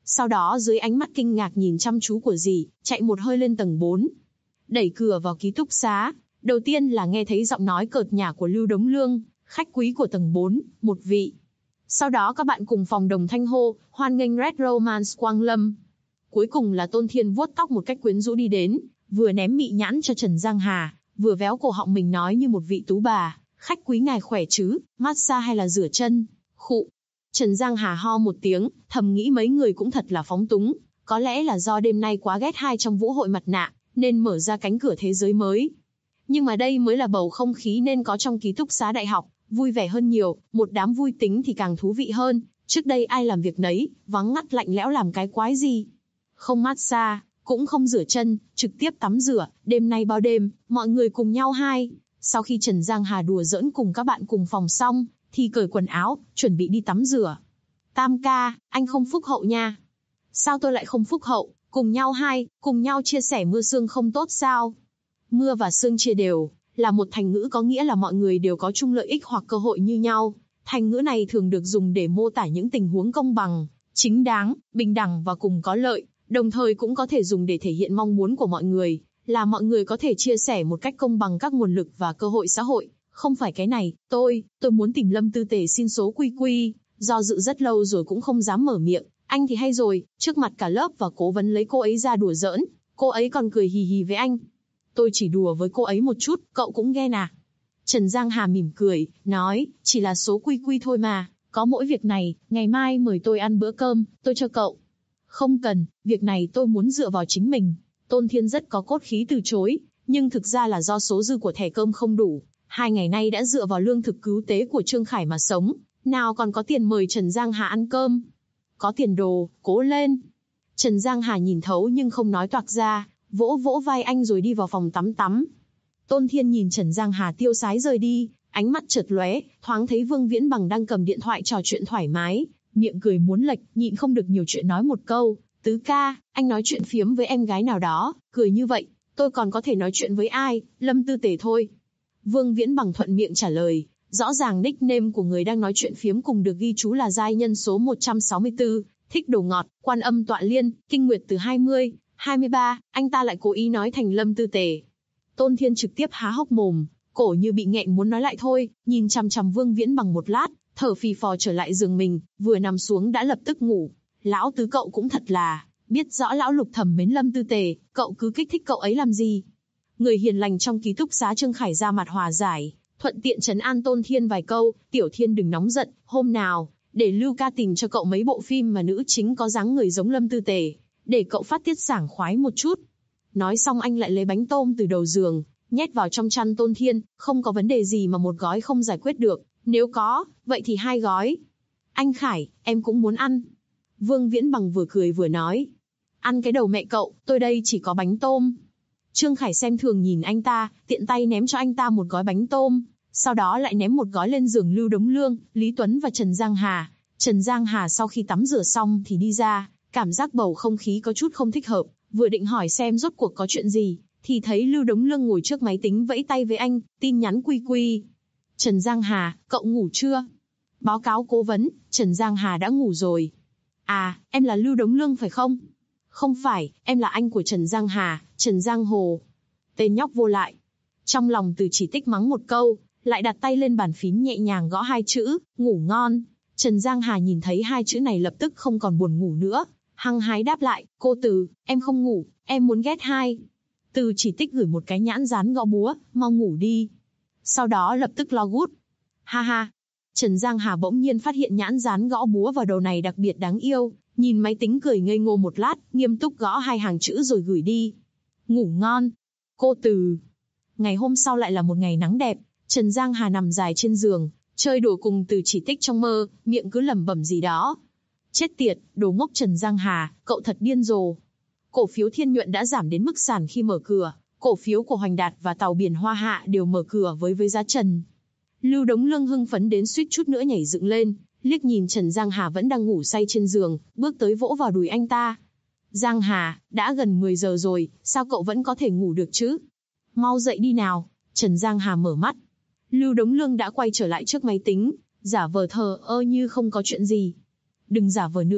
Sau đó dưới ánh mắt kinh ngạc nhìn chăm chú của dì, chạy một hơi lên tầng 4. Đẩy cửa vào ký túc xá, đầu tiên là nghe thấy giọng nói cợt nhả của Lưu Đống Lương, khách quý của tầng 4, một vị. Sau đó các bạn cùng phòng đồng thanh hô, hoan nghênh Red Romance quang lâm. Cuối cùng là Tôn Thiên vuốt tóc một cách quyến rũ đi đến, vừa ném mị nhãn cho Trần Giang Hà, vừa véo cổ họng mình nói như một vị tú bà, khách quý ngài khỏe chứ, massage hay là rửa chân, khụ. Trần Giang Hà ho một tiếng, thầm nghĩ mấy người cũng thật là phóng túng, có lẽ là do đêm nay quá ghét hai trong vũ hội mặt nạ, nên mở ra cánh cửa thế giới mới. Nhưng mà đây mới là bầu không khí nên có trong ký túc xá đại học, vui vẻ hơn nhiều, một đám vui tính thì càng thú vị hơn, trước đây ai làm việc nấy, vắng ngắt lạnh lẽo làm cái quái gì. Không massage, cũng không rửa chân, trực tiếp tắm rửa, đêm nay bao đêm, mọi người cùng nhau hai. Sau khi Trần Giang Hà đùa giỡn cùng các bạn cùng phòng xong, thì cởi quần áo, chuẩn bị đi tắm rửa. Tam ca, anh không phúc hậu nha. Sao tôi lại không phúc hậu, cùng nhau hai, cùng nhau chia sẻ mưa sương không tốt sao? Mưa và sương chia đều, là một thành ngữ có nghĩa là mọi người đều có chung lợi ích hoặc cơ hội như nhau. Thành ngữ này thường được dùng để mô tả những tình huống công bằng, chính đáng, bình đẳng và cùng có lợi, đồng thời cũng có thể dùng để thể hiện mong muốn của mọi người, là mọi người có thể chia sẻ một cách công bằng các nguồn lực và cơ hội xã hội. Không phải cái này, tôi muốn tìm Lâm Tư Tề xin số quy, do dự rất lâu rồi cũng không dám mở miệng, anh thì hay rồi, trước mặt cả lớp và cố vấn lấy cô ấy ra đùa giỡn, cô ấy còn cười hì hì với anh. Tôi chỉ đùa với cô ấy một chút, cậu cũng ghen à? Trần Giang Hà mỉm cười, nói, chỉ là số quy thôi mà, có mỗi việc này, ngày mai mời tôi ăn bữa cơm, tôi cho cậu. Không cần, việc này tôi muốn dựa vào chính mình. Tôn Thiên rất có cốt khí từ chối, nhưng thực ra là do số dư của thẻ cơm không đủ. 2 ngày nay đã dựa vào lương thực cứu tế của Trương Khải mà sống, nào còn có tiền mời Trần Giang Hà ăn cơm. Có tiền đồ, cố lên. Trần Giang Hà nhìn thấu nhưng không nói toạc ra, vỗ vỗ vai anh rồi đi vào phòng tắm. Tôn Thiên nhìn Trần Giang Hà tiêu sái rời đi, ánh mắt chợt lóe, thoáng thấy Vương Viễn Bằng đang cầm điện thoại trò chuyện thoải mái, miệng cười muốn lệch, nhịn không được nhiều chuyện nói một câu, Tứ ca, anh nói chuyện phiếm với em gái nào đó, cười như vậy, tôi còn có thể nói chuyện với ai, Lâm Tư Tề thôi. Vương Viễn Bằng thuận miệng trả lời, rõ ràng nickname của người đang nói chuyện phiếm cùng được ghi chú là giai nhân số 164, thích đồ ngọt, Quan Âm Tọa Liên, kinh nguyệt từ 20, 23, anh ta lại cố ý nói thành Lâm Tư Tề. Tôn Thiên trực tiếp há hốc mồm, cổ như bị nghẹn muốn nói lại thôi, nhìn chằm chằm Vương Viễn Bằng một lát, thở phì phò trở lại giường mình, vừa nằm xuống đã lập tức ngủ. Lão Tứ cậu cũng thật là, biết rõ lão Lục thầm mến Lâm Tư Tề, cậu cứ kích thích cậu ấy làm gì? Người hiền lành trong ký túc xá Trương Khải ra mặt hòa giải, thuận tiện trấn an Tôn Thiên vài câu, Tiểu Thiên đừng nóng giận, hôm nào, để Lưu ca tìm cho cậu mấy bộ phim mà nữ chính có dáng người giống Lâm Tư Tề, để cậu phát tiết sảng khoái một chút. Nói xong anh lại lấy bánh tôm từ đầu giường, nhét vào trong chăn Tôn Thiên, không có vấn đề gì mà một gói không giải quyết được, nếu có, vậy thì 2 gói. Anh Khải, em cũng muốn ăn. Vương Viễn Bằng vừa cười vừa nói. Ăn cái đầu mẹ cậu, tôi đây chỉ có bánh tôm. Trương Khải xem thường nhìn anh ta, tiện tay ném cho anh ta một gói bánh tôm, sau đó lại ném một gói lên giường Lưu Đống Lương, Lý Tuấn và Trần Giang Hà. Trần Giang Hà sau khi tắm rửa xong thì đi ra, cảm giác bầu không khí có chút không thích hợp, vừa định hỏi xem rốt cuộc có chuyện gì, thì thấy Lưu Đống Lương ngồi trước máy tính vẫy tay với anh, tin nhắn quy. Trần Giang Hà, cậu ngủ chưa? Báo cáo cố vấn, Trần Giang Hà đã ngủ rồi. À, em là Lưu Đống Lương phải không? Không phải, em là anh của Trần Giang Hà, Trần Giang Hồ. Tên nhóc vô lại. Trong lòng Từ Chỉ Tích mắng một câu, lại đặt tay lên bàn phím nhẹ nhàng gõ 2 chữ, ngủ ngon. Trần Giang Hà nhìn thấy 2 chữ này lập tức không còn buồn ngủ nữa, hăng hái đáp lại, cô Từ, em không ngủ, em muốn get 2. Từ Chỉ Tích gửi một cái nhãn dán gõ búa, mau ngủ đi. Sau đó lập tức lo gút. Ha ha. Trần Giang Hà bỗng nhiên phát hiện nhãn dán gõ búa vào đầu này đặc biệt đáng yêu, nhìn máy tính cười ngây ngô một lát, nghiêm túc gõ 2 hàng chữ rồi gửi đi. Ngủ ngon. Cô Từ. Ngày hôm sau lại là một ngày nắng đẹp, Trần Giang Hà nằm dài trên giường, chơi đùa cùng Từ Chỉ Tích trong mơ, miệng cứ lẩm bẩm gì đó. Chết tiệt, đồ ngốc Trần Giang Hà, cậu thật điên rồ. Cổ phiếu Thiên Nhuận đã giảm đến mức sàn khi mở cửa, cổ phiếu của Hoành Đạt và Tàu Biển Hoa Hạ đều mở cửa với giá trần. Lưu Đống Lương hưng phấn đến suýt chút nữa nhảy dựng lên, liếc nhìn Trần Giang Hà vẫn đang ngủ say trên giường, bước tới vỗ vào đùi anh ta. Giang Hà, đã gần 10 giờ rồi, sao cậu vẫn có thể ngủ được chứ? Mau dậy đi nào. Trần Giang Hà mở mắt. Lưu Đống Lương đã quay trở lại trước máy tính, giả vờ thờ ơ như không có chuyện gì. Đừng giả vờ nữa,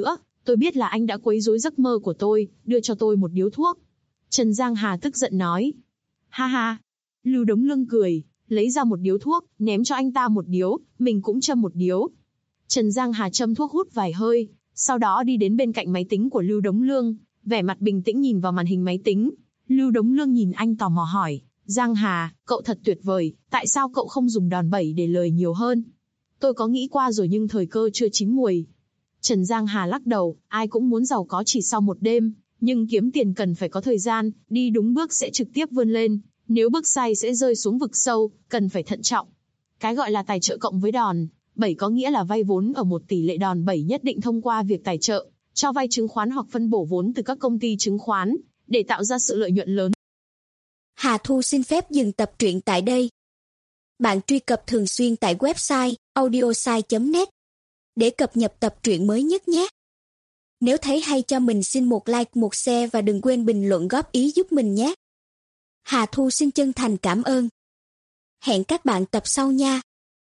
Tôi biết là anh đã quấy rối giấc mơ của tôi, đưa cho tôi một điếu thuốc. Trần Giang Hà tức giận nói. Ha ha. Lưu Đống Lương cười, lấy ra một điếu thuốc, ném cho anh ta một điếu, mình cũng châm một điếu. Trần Giang Hà châm thuốc hút vài hơi, sau đó đi đến bên cạnh máy tính của Lưu Đống Lương, vẻ mặt bình tĩnh nhìn vào màn hình máy tính. Lưu Đống Lương nhìn anh tò mò hỏi, Giang Hà, cậu thật tuyệt vời, tại sao cậu không dùng đòn bẩy để lời nhiều hơn? Tôi có nghĩ qua rồi nhưng thời cơ chưa chín muồi. Trần Giang Hà lắc đầu, ai cũng muốn giàu có chỉ sau một đêm, nhưng kiếm tiền cần phải có thời gian, đi đúng bước sẽ trực tiếp vươn lên, nếu bước sai sẽ rơi xuống vực sâu, cần phải thận trọng. Cái gọi là tài trợ cộng với đòn bẩy có nghĩa là vay vốn ở một tỷ lệ đòn bẩy nhất định thông qua việc tài trợ, cho vay chứng khoán hoặc phân bổ vốn từ các công ty chứng khoán, để tạo ra sự lợi nhuận lớn. Hà Thu xin phép dừng tập truyện tại đây. Bạn truy cập thường xuyên tại website audiosai.net để cập nhật tập truyện mới nhất nhé. Nếu thấy hay cho mình xin một like, một share và đừng quên bình luận góp ý giúp mình nhé. Hà Thu xin chân thành cảm ơn. Hẹn các bạn tập sau nha.